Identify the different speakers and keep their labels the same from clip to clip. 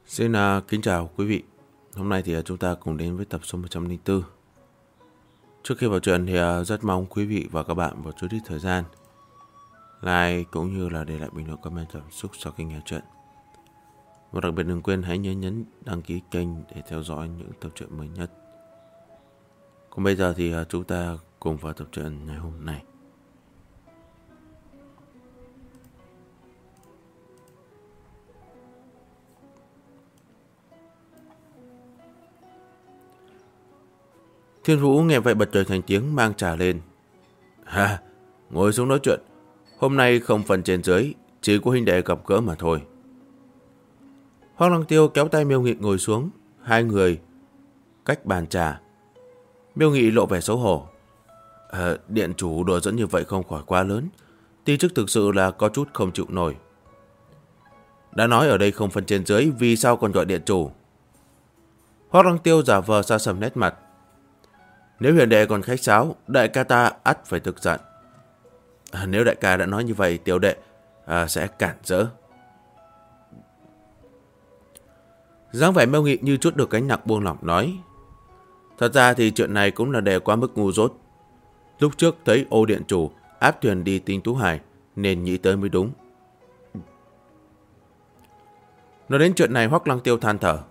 Speaker 1: Xin kính chào quý vị. Hôm nay thì chúng ta cùng đến với tập số 104. Trước khi vào chuyện thì rất mong quý vị và các bạn một chút ít thời gian like cũng như là để lại bình luận comment cảm xúc sau khi nghe chuyện. Và đặc biệt đừng quên hãy nhấn đăng ký kênh để theo dõi những tập truyện mới nhất. Còn bây giờ thì chúng ta cùng vào tập truyện ngày hôm nay. Thiên Vũ nghe vậy bật trời thành tiếng mang trà lên. Ha, ngồi xuống nói chuyện. Hôm nay không phần trên dưới, chỉ có huynh đệ gặp gỡ mà thôi. Hoắc Lăng Tiêu kéo tay Miêu Nghị ngồi xuống, hai người cách bàn trà. Miêu Nghị lộ vẻ xấu hổ. Điện chủ đùa dẫn như vậy không khỏi quá lớn, ti chức thực sự là có chút không chịu nổi. Đã nói ở đây không phân trên dưới, vì sao còn gọi điện chủ? Hoắc Lăng Tiêu giả vờ xa sầm nét mặt. Nếu hiền đệ còn khách sáo, đại ca ta ắt phải thực giận. Nếu đại ca đã nói như vậy, tiểu đệ sẽ cản rỡ. Dáng vẻ Miêu Nghị như chút được gánh nặng buông lỏng nói. Thật ra thì chuyện này cũng là đệ quá mức ngu dốt. Lúc trước thấy ô điện chủ áp thuyền đi Tinh Tú Hải nên nghĩ tới mới đúng. Nói đến chuyện này, Hoắc Lăng Tiêu than thở.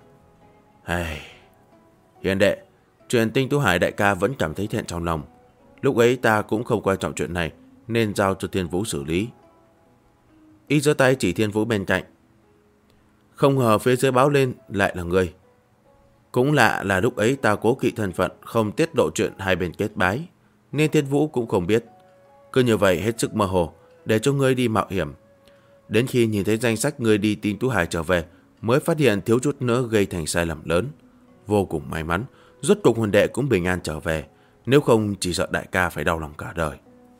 Speaker 1: Hiền đệ, chuyện Tinh Tú Hải đại ca vẫn cảm thấy thẹn trong lòng. Lúc ấy ta cũng không quan trọng chuyện này nên giao cho Thiên Vũ xử lý. Y giơ tay chỉ Thiên Vũ bên cạnh. Không ngờ phía dưới báo lên lại là ngươi. Cũng lạ là lúc ấy ta cố kỵ thân phận, không tiết lộ chuyện hai bên kết bái, nên Thiên Vũ cũng không biết. Cứ như vậy hết sức mơ hồ, để cho ngươi đi mạo hiểm. Đến khi nhìn thấy danh sách ngươi đi Tinh Tú Hải trở về, mới phát hiện thiếu chút nữa gây thành sai lầm lớn. Vô cùng may mắn, rốt cục huân đệ cũng bình an trở về, nếu không chỉ sợ đại ca phải đau lòng cả đời.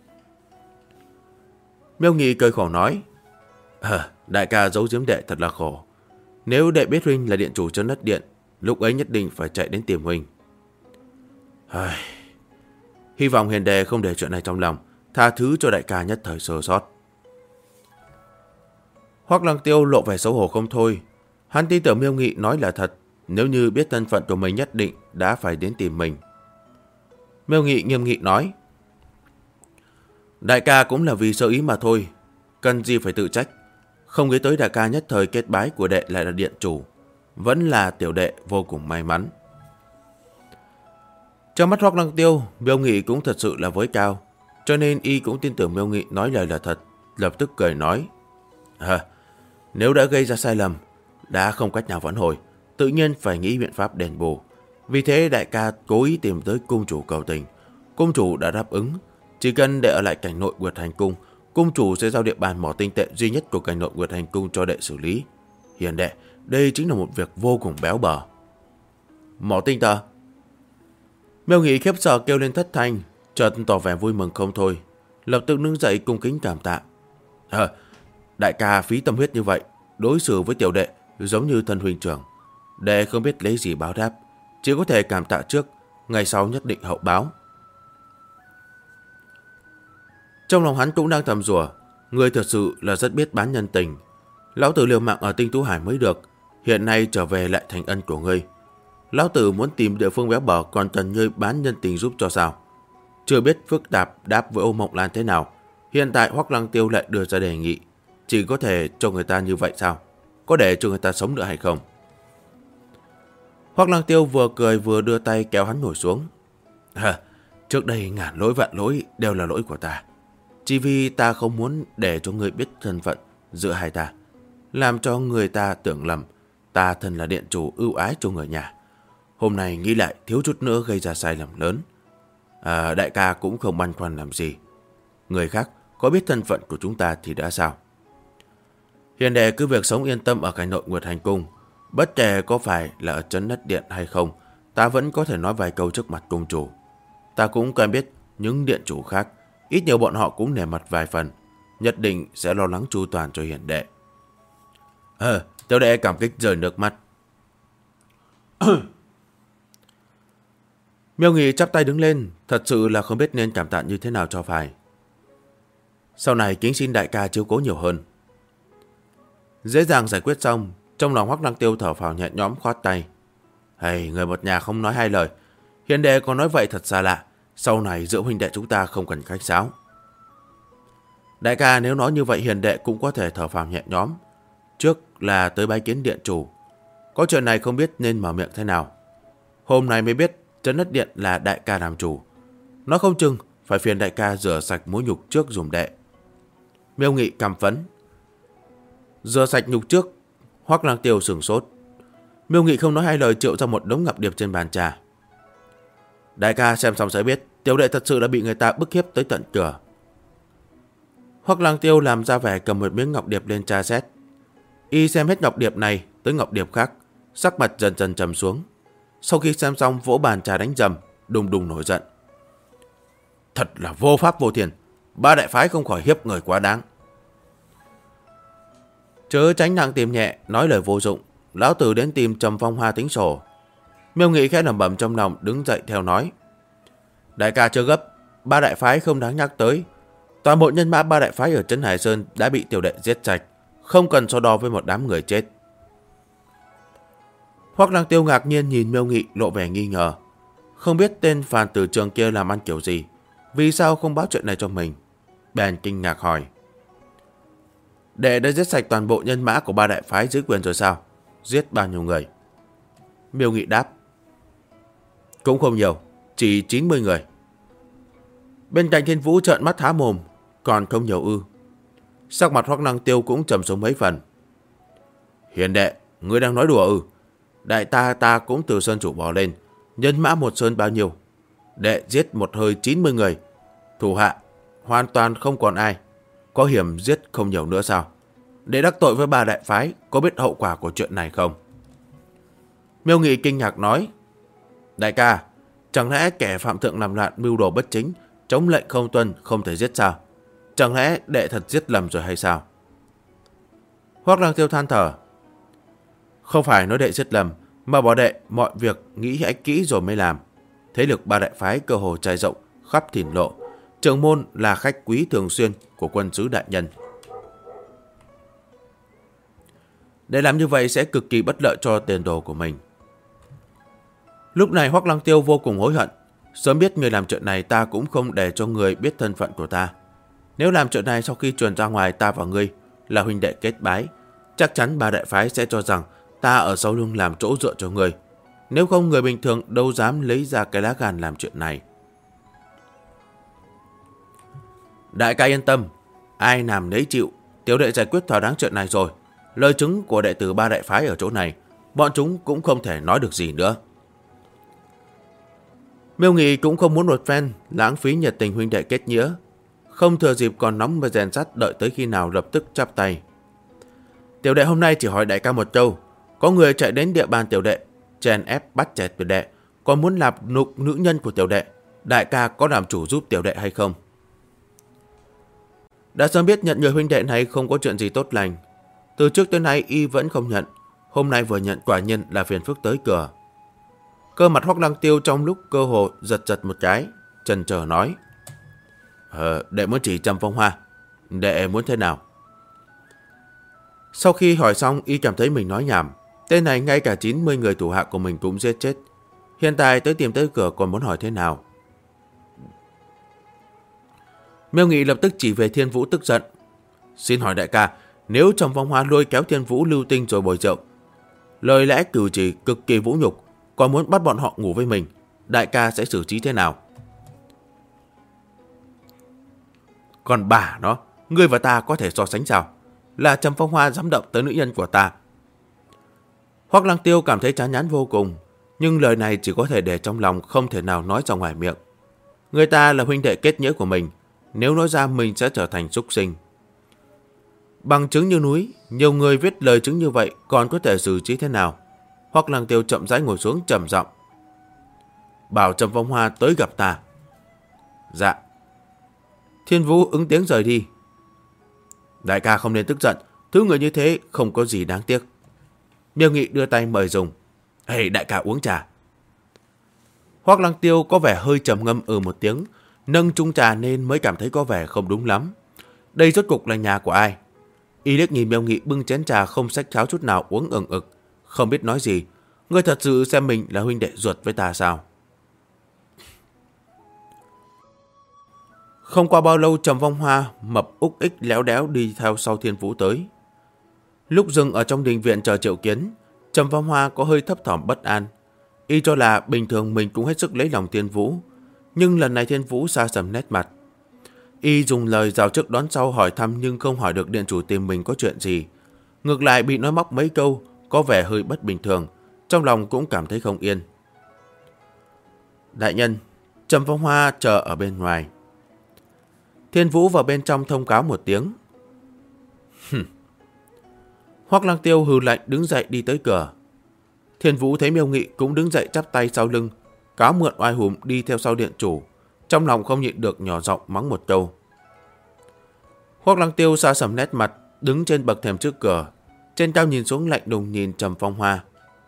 Speaker 1: Miêu Nghị cười khổ nói. Đại ca giấu giếm đệ thật là khổ. Nếu đệ biết huynh là điện chủ Trấn Đất Điện, lúc ấy nhất định phải chạy đến tìm huynh. Hy vọng hiền đệ không để chuyện này trong lòng, tha thứ cho đại ca nhất thời sơ sót. Hoắc Lăng Tiêu lộ vẻ xấu hổ không thôi. Hắn tin tưởng Miêu Nghị nói là thật, nếu như biết thân phận của mình nhất định đã phải đến tìm mình. Miêu Nghị nghiêm nghị nói. Đại ca cũng là vì sơ ý mà thôi, cần gì phải tự trách. Không nghĩ tới đại ca nhất thời kết bái của đệ lại là điện chủ, vẫn là tiểu đệ vô cùng may mắn. Trong mắt Hoắc Lăng Tiêu, Miêu Nghị cũng thật sự là với cao, cho nên y cũng tin tưởng Miêu Nghị nói lời là thật, lập tức cười nói. Nếu đã gây ra sai lầm, đã không cách nào vãn hồi, tự nhiên phải nghĩ biện pháp đền bù. Vì thế đại ca cố ý tìm tới cung chủ cầu tình. Cung chủ đã đáp ứng, chỉ cần đệ ở lại cảnh nội Nguyệt Hành Cung, cung chủ sẽ giao địa bàn mỏ tinh tệ duy nhất của cảnh nội Nguyệt Hành Cung cho đệ xử lý. Hiền đệ, đây chính là một việc vô cùng béo bở. Mỏ tinh tệ? Miêu Nghị khiếp sợ kêu lên thất thanh, chợt tỏ vẻ vui mừng không thôi, lập tức đứng dậy cung kính cảm tạ. Đại ca phí tâm huyết như vậy, đối xử với tiểu đệ giống như thân huynh trưởng. Đệ không biết lấy gì báo đáp, chỉ có thể cảm tạ trước, ngày sau nhất định hậu báo. Trong lòng hắn cũng đang thầm rủa, người thật sự là rất biết bán nhân tình. Lão tử liều mạng ở Tinh Tú Hải mới được, hiện nay trở về lại thành ân của ngươi. Lão tử muốn tìm địa phương béo bở, còn cần ngươi bán nhân tình giúp cho sao? Chưa biết phức tạp đáp với Ô Mộng Lan thế nào, hiện tại Hoắc Lăng Tiêu lại đưa ra đề nghị. Chỉ có thể cho người ta như vậy sao? Có để cho người ta sống nữa hay không? Hoắc Lăng Tiêu vừa cười vừa đưa tay kéo hắn ngồi xuống. Trước đây ngàn lỗi vạn lỗi đều là lỗi của ta. Chỉ vì ta không muốn để cho người biết thân phận giữa hai ta, làm cho người ta tưởng lầm ta thân là điện chủ ưu ái cho người nhà. Hôm nay nghĩ lại thiếu chút nữa gây ra sai lầm lớn. Đại ca cũng không băn khoăn làm gì. Người khác có biết thân phận của chúng ta thì đã sao? Hiền đệ cứ việc sống yên tâm ở cảnh nội Nguyệt Hành Cung. Bất kể có phải là ở Trấn Đất Điện hay không, ta vẫn có thể nói vài câu trước mặt cung chủ. Ta cũng quen biết những điện chủ khác, ít nhiều bọn họ cũng nể mặt vài phần, nhất định sẽ lo lắng chu toàn cho hiền đệ. Tiểu đệ cảm kích rơi nước mắt. Miêu Nghị chắp tay đứng lên, thật sự là không biết nên cảm tạ như thế nào cho phải. Sau này kính xin đại ca chiếu cố nhiều hơn. Dễ dàng giải quyết xong, Trong lòng Hoắc Lăng Tiêu thở phào nhẹ nhõm khoát tay. Hay, người một nhà không nói hai lời. Hiền đệ có nói vậy thật xa lạ. Sau này giữa huynh đệ chúng ta không cần khách sáo. Đại ca, nếu nói như vậy hiền đệ cũng có thể thở phào nhẹ nhõm. Trước là tới bái kiến điện chủ. Có chuyện này không biết nên mở miệng thế nào. Hôm nay mới biết Trấn Đất Điện là đại ca làm chủ. Nó không chừng phải phiền đại ca rửa sạch mối nhục trước dùm đệ. Miêu Nghị căm phẫn. Rửa sạch nhục trước. Hoắc Lăng Tiêu sửng sốt. Miêu Nghị không nói hai lời triệu ra một đống ngọc điệp trên bàn trà. Đại ca xem xong sẽ biết tiểu đệ thật sự đã bị người ta bức hiếp tới tận cửa. Hoắc Lăng Tiêu làm ra vẻ cầm một miếng ngọc điệp lên tra xét. Y xem hết ngọc điệp này tới ngọc điệp khác, sắc mặt dần dần trầm xuống. Sau khi xem xong vỗ bàn trà đánh rầm, đùng đùng nổi giận. Thật là vô pháp vô thiên, ba đại phái không khỏi hiếp người quá đáng. Chớ tránh nặng tìm nhẹ, nói lời vô dụng. Lão tử đến tìm Trầm Phong Hoa tính sổ. Miêu Nghị khẽ lẩm bẩm trong lòng, đứng dậy theo nói. Đại ca chưa gấp, ba đại phái không đáng nhắc tới. Toàn bộ nhân mã ba đại phái ở Trấn Hải Sơn đã bị tiểu đệ giết sạch, không cần so đo với một đám người chết. Hoắc Lăng Tiêu ngạc nhiên nhìn Miêu Nghị lộ vẻ nghi ngờ. Không biết tên phàn tử trường kia làm ăn kiểu gì, vì sao không báo chuyện này cho mình. Bèn kinh ngạc hỏi. Đệ đã giết sạch toàn bộ nhân mã của ba đại phái dưới quyền rồi sao? Giết bao nhiêu người? Miêu Nghị đáp. Cũng không nhiều, chỉ 90 người. Bên cạnh Thiên Vũ trợn mắt há mồm. Còn không nhiều ư? Sắc mặt Hoắc Lăng Tiêu cũng trầm xuống mấy phần. Hiền đệ, ngươi đang nói đùa ư? Đại ta cũng từ sơn chủ bỏ lên, nhân mã một sơn bao nhiêu? Đệ giết một hơi 90 người, thủ hạ hoàn toàn không còn ai, có hiểm giết không nhiều nữa sao? Đệ đắc tội với ba đại phái, có biết hậu quả của chuyện này không? Miêu Nghị kinh ngạc nói. Đại ca, chẳng lẽ kẻ phạm thượng làm loạn mưu đồ bất chính, chống lệnh không tuân không thể giết sao? Chẳng lẽ đệ thật giết lầm rồi hay sao? Hoắc Lăng Tiêu than thở. Không phải nói đệ giết lầm, mà bảo đệ mọi việc nghĩ hãy kỹ rồi mới làm. Thế lực ba đại phái cơ hồ trải rộng khắp thìn lộ. Trưởng môn là khách quý thường xuyên của quân sứ đại nhân. Để làm như vậy sẽ cực kỳ bất lợi cho tiền đồ của mình. Lúc này Hoắc Lăng Tiêu vô cùng hối hận. Sớm biết người làm chuyện này ta cũng không để cho người biết thân phận của ta. Nếu làm chuyện này sau khi truyền ra ngoài ta và ngươi là huynh đệ kết bái, chắc chắn ba đại phái sẽ cho rằng ta ở sau lưng làm chỗ dựa cho người. Nếu không người bình thường đâu dám lấy ra cái lá gan làm chuyện này. Đại ca yên tâm, ai làm nấy chịu, tiểu đệ giải quyết thỏa đáng chuyện này rồi. Lời chứng của đệ tử ba đại phái ở chỗ này, bọn chúng cũng không thể nói được gì nữa. Miêu Nghị cũng không muốn một phen lãng phí nhiệt tình huynh đệ kết nghĩa, không thừa dịp còn nóng và rèn sắt đợi tới khi nào lập tức chắp tay. Tiểu đệ hôm nay chỉ hỏi đại ca một câu, có người chạy đến địa bàn tiểu đệ, chèn ép bắt chẹt tiểu đệ, còn muốn làm nhục nữ nhân của tiểu đệ, đại ca có làm chủ giúp tiểu đệ hay không? Đã sớm biết nhận người huynh đệ này không có chuyện gì tốt lành, từ trước tới nay y vẫn không nhận, hôm nay vừa nhận quả nhiên là phiền phức tới cửa. Cơ mặt Hoắc Lăng Tiêu trong lúc cơ hồ giật một cái, chần chờ nói. Đệ muốn chỉ Trầm Phong Hoa, đệ muốn thế nào? Sau khi hỏi xong y cảm thấy mình nói nhảm, tên này ngay cả 90 người thủ hạ của mình cũng giết chết. Hiện tại tới tìm tới cửa còn muốn hỏi thế nào? Miêu Nghị lập tức chỉ về Thiên Vũ tức giận. Xin hỏi đại ca, nếu Trầm Phong Hoa lôi kéo Thiên Vũ lưu tinh rồi bồi rượu, lời lẽ cử chỉ cực kỳ vũ nhục, còn muốn bắt bọn họ ngủ với mình, đại ca sẽ xử trí thế nào? Còn bà nó, ngươi và ta có thể so sánh sao? Là Trầm Phong Hoa dám động tới nữ nhân của ta. Hoắc Lăng Tiêu cảm thấy chán ngán vô cùng, nhưng lời này chỉ có thể để trong lòng, không thể nào nói ra ngoài miệng. Người ta là huynh đệ kết nghĩa của mình, nếu nói ra mình sẽ trở thành súc sinh. Bằng chứng như núi, nhiều người viết lời chứng như vậy còn có thể xử trí thế nào? Hoắc Lăng Tiêu chậm rãi ngồi xuống trầm giọng. Bảo Trầm Phong Hoa tới gặp ta. Dạ. Thiên Vũ ứng tiếng rời đi. Đại ca không nên tức giận, thứ người như thế không có gì đáng tiếc. Miêu Nghị đưa tay mời dùng. Hey, đại ca uống trà. Hoắc Lăng Tiêu có vẻ hơi trầm ngâm một tiếng, nâng chung trà nên mới cảm thấy có vẻ không đúng lắm. Đây rốt cục là nhà của ai? Y liếc nhìn Miêu Nghị bưng chén trà không xách cháo chút nào uống ừng ực, không biết nói gì. Ngươi thật sự xem mình là huynh đệ ruột với ta sao? Không qua bao lâu, Trầm Phong Hoa mập úc ích léo đéo đi theo sau Thiên Vũ tới. Lúc dừng ở trong đình viện chờ triệu kiến, Trầm Phong Hoa có hơi thấp thỏm bất an. Y cho là bình thường mình cũng hết sức lấy lòng Thiên Vũ, nhưng lần này Thiên Vũ xa sầm nét mặt. Y dùng lời rào trước đón sau hỏi thăm nhưng không hỏi được điện chủ tìm mình có chuyện gì. Ngược lại bị nói móc mấy câu, có vẻ hơi bất bình thường, trong lòng cũng cảm thấy không yên. Đại nhân, Trầm Phong Hoa chờ ở bên ngoài. Thiên Vũ vào bên trong thông cáo một tiếng. Hoắc Lăng Tiêu hừ lạnh đứng dậy đi tới cửa. Thiên Vũ thấy Miêu Nghị cũng đứng dậy chắp tay sau lưng, cáo mượn oai hùng đi theo sau điện chủ, trong lòng không nhịn được nhỏ giọng mắng một câu. Hoắc Lăng Tiêu xa sầm nét mặt, đứng trên bậc thềm trước cửa, trên cao nhìn xuống lạnh lùng nhìn Trầm Phong Hoa.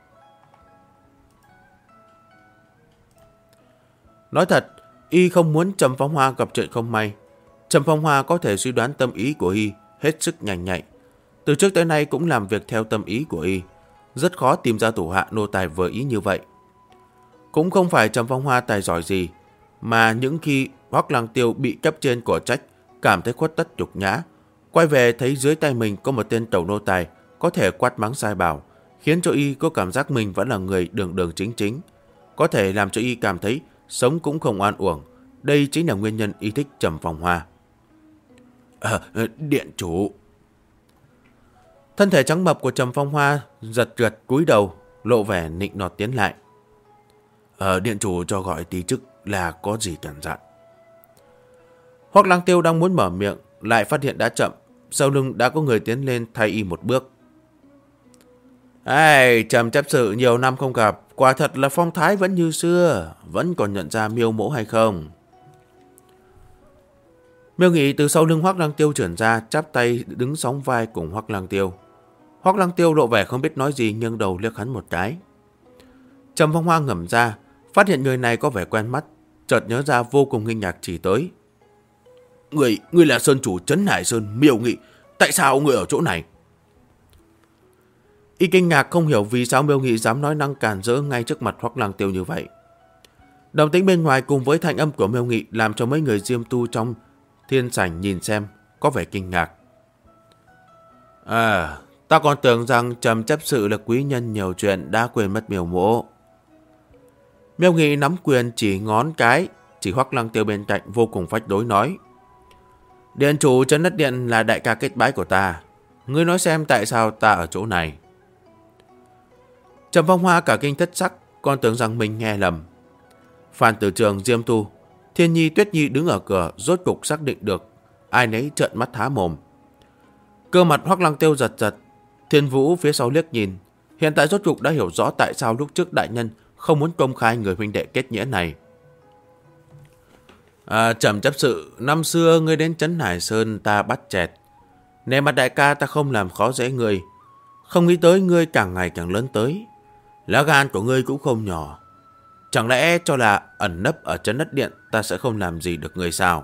Speaker 1: Nói thật, y không muốn Trầm Phong Hoa gặp chuyện không may. Trầm Phong Hoa có thể suy đoán tâm ý của y, hết sức nhanh nhạy. Từ trước tới nay cũng làm việc theo tâm ý của y, rất khó tìm ra thủ hạ nô tài vừa ý như vậy. Cũng không phải Trầm Phong Hoa tài giỏi gì, mà những khi Hoắc Lăng Tiêu bị cấp trên của trách, cảm thấy khuất tất nhục nhã, quay về thấy dưới tay mình có một tên tẩu nô tài có thể quát mắng sai bảo, khiến cho y có cảm giác mình vẫn là người đường đường chính chính, có thể làm cho y cảm thấy sống cũng không oan uổng. Đây chính là nguyên nhân y thích Trầm Phong Hoa. Điện chủ. Thân thể trắng mập của Trầm Phong Hoa giật giật cúi đầu, lộ vẻ nịnh nọt tiến lại. Điện chủ cho gọi tí chức là có gì cần dặn. Hoắc Lăng Tiêu đang muốn mở miệng, lại phát hiện đã chậm, sau lưng đã có người tiến lên thay y một bước. Trầm chấp sự nhiều năm không gặp, quả thật là phong thái vẫn như xưa, vẫn còn nhận ra Miêu mỗ hay không? Miêu Nghị từ sau lưng Hoắc Lăng Tiêu chuyển ra, chắp tay đứng sóng vai cùng Hoắc Lăng Tiêu. Hoắc Lăng Tiêu lộ vẻ không biết nói gì, nghiêng đầu liếc hắn một cái. Trầm Phong Hoa ngẩn ra, phát hiện người này có vẻ quen mắt, chợt nhớ ra vô cùng kinh ngạc chỉ tới. Ngươi là sơn chủ Trấn Hải Sơn Miêu Nghị, tại sao ngươi ở chỗ này? Y kinh ngạc không hiểu vì sao Miêu Nghị dám nói năng càn rỡ ngay trước mặt Hoắc Lăng Tiêu như vậy. Động tĩnh bên ngoài cùng với thanh âm của Miêu Nghị làm cho mấy người Diêm Tu trong thiên sảnh nhìn xem có vẻ kinh ngạc. Ta còn tưởng rằng Trầm chấp sự là quý nhân nhiều chuyện, đã quên mất Miêu mỗ. Miêu Nghị nắm quyền chỉ ngón cái, chỉ Hoắc Lăng Tiêu bên cạnh vô cùng phách đối nói. Điện chủ Trấn Đất Điện là đại ca kết bái của ta. Ngươi nói xem tại sao ta ở chỗ này. Trầm Phong Hoa cả kinh thất sắc, còn tưởng rằng mình nghe lầm. Phan Tử Trường, Diêm Tu, Thiên Nhi, Tuyết Nhi đứng ở cửa, rốt cục xác định được, ai nấy trợn mắt há mồm. Cơ mặt Hoắc Lăng Tiêu giật giật, Thiên Vũ phía sau liếc nhìn, hiện tại rốt cục đã hiểu rõ tại sao lúc trước đại nhân không muốn công khai người huynh đệ kết nghĩa này. Trầm chấp sự, năm xưa ngươi đến Trấn Hải Sơn ta bắt chẹt. Nề mặt đại ca ta không làm khó dễ ngươi, không nghĩ tới ngươi càng ngày càng lớn tới. Lá gan của ngươi cũng không nhỏ. Chẳng lẽ cho là ẩn nấp ở Trấn Đất Điện ta sẽ không làm gì được ngươi sao?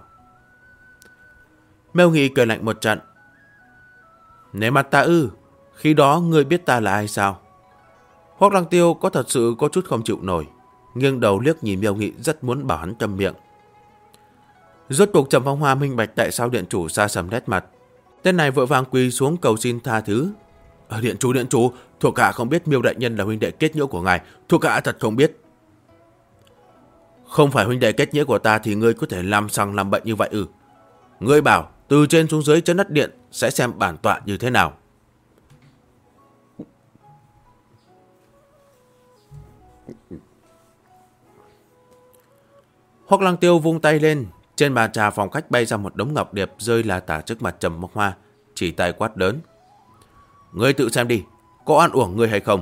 Speaker 1: Miêu Nghị cười lạnh một trận. Nề mặt ta ư? Khi đó ngươi biết ta là ai sao? Hoắc Lăng Tiêu có thật sự có chút không chịu nổi, nghiêng đầu liếc nhìn Miêu Nghị, rất muốn bảo hắn câm miệng. Rốt cuộc Trầm Phong Hoa minh bạch tại sao điện chủ xa sầm nét mặt. Tên này vội vàng quỳ xuống cầu xin tha thứ. Điện chủ, thuộc hạ không biết Miêu đại nhân là huynh đệ kết nghĩa của ngài, thuộc hạ thật không biết. Không phải huynh đệ kết nghĩa của ta thì ngươi có thể làm sằng làm bậy như vậy ư? Ngươi bảo từ trên xuống dưới Trấn Đất Điện sẽ xem bản tọa như thế nào. Hoắc Lăng Tiêu vung tay lên, trên bàn trà phòng khách bay ra một đống ngọc điệp rơi là tả trước mặt Trầm Phong Hoa, chỉ tay quát lớn. Ngươi tự xem đi, có oan uổng ngươi hay không?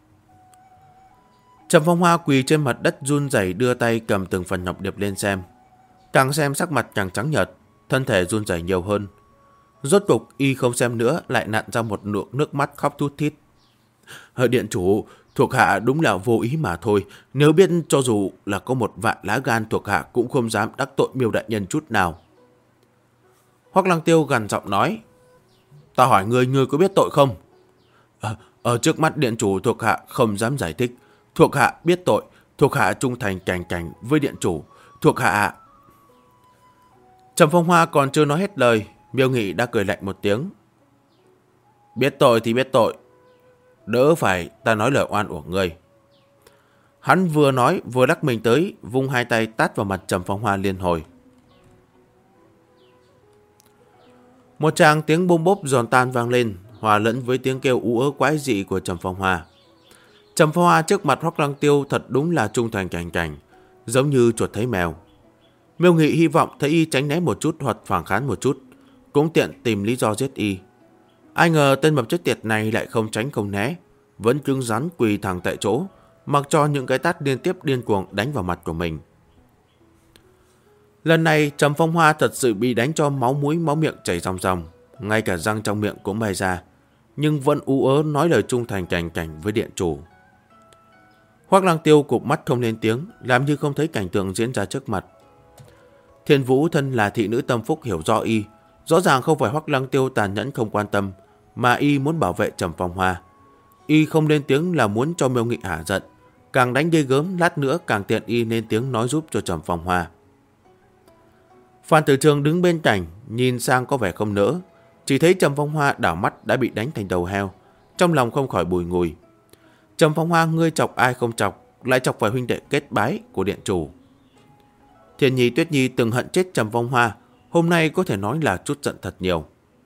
Speaker 1: Trầm Phong Hoa quỳ trên mặt đất run rẩy đưa tay cầm từng phần ngọc điệp lên xem. Càng xem sắc mặt càng trắng nhợt, thân thể run rẩy nhiều hơn. Rốt cục y không xem nữa, lại nặn ra một nụ nước mắt khóc thút thít. Điện chủ, thuộc hạ đúng là vô ý mà thôi. Nếu biết cho dù là có một vạn lá gan, thuộc hạ cũng không dám đắc tội Miêu đại nhân chút nào. Hoắc Lăng Tiêu gằn giọng nói. Ta hỏi ngươi có biết tội không? Ở trước mắt điện chủ thuộc hạ không dám giải thích. Thuộc hạ biết tội, thuộc hạ trung thành cảnh cảnh với điện chủ. Thuộc hạ... Trầm Phong Hoa còn chưa nói hết lời, Miêu Nghị đã cười lạnh một tiếng. Biết tội thì biết tội, đỡ phải ta nói lời oan uổng ngươi. Hắn vừa nói vừa lắc mình tới, vung hai tay tát vào mặt Trầm Phong Hoa liên hồi. Một tràng tiếng bôm bốp giòn tan vang lên, hòa lẫn với tiếng kêu ú ớ quái dị của Trầm Phong Hoa. Trầm Phong Hoa trước mặt Hoắc Lăng Tiêu thật đúng là trung thành cảnh cảnh, giống như chuột thấy mèo. Miêu Nghị hy vọng thấy y tránh né một chút hoặc phản kháng một chút, cũng tiện tìm lý do giết y. Ai ngờ tên mập chết tiệt này lại không tránh không né, vẫn cứng rắn quỳ thẳng tại chỗ, mặc cho những cái tát liên tiếp điên cuồng đánh vào mặt của mình. Lần này Trầm Phong Hoa thật sự bị đánh cho máu mũi máu miệng chảy ròng ròng, ngay cả răng trong miệng cũng bay ra, nhưng vẫn ú ớ nói lời trung thành cảnh cảnh với điện chủ. Hoắc Lăng Tiêu cụp mắt không lên tiếng, làm như không thấy cảnh tượng diễn ra trước mặt. Thiên Vũ thân là thị nữ tâm phúc hiểu rõ y, rõ ràng không phải Hoắc Lăng Tiêu tàn nhẫn không quan tâm, mà y muốn bảo vệ Trầm Phong Hoa. Y không lên tiếng là muốn cho Miêu Nghị hả giận, càng đánh ghê gớm, lát nữa càng tiện y lên tiếng nói giúp cho Trầm Phong Hoa. Phan Tử Trường đứng bên cạnh, nhìn sang có vẻ không nỡ, chỉ thấy Trầm Phong Hoa đảo mắt đã bị đánh thành đầu heo, trong lòng không khỏi bùi ngùi. Trầm Phong Hoa, ngươi chọc ai không chọc, lại chọc phải huynh đệ kết bái của điện chủ. Thiên Nhi Tuyết Nhi từng hận chết Trầm Phong Hoa, hôm nay có thể nói là chút giận thật nhiều.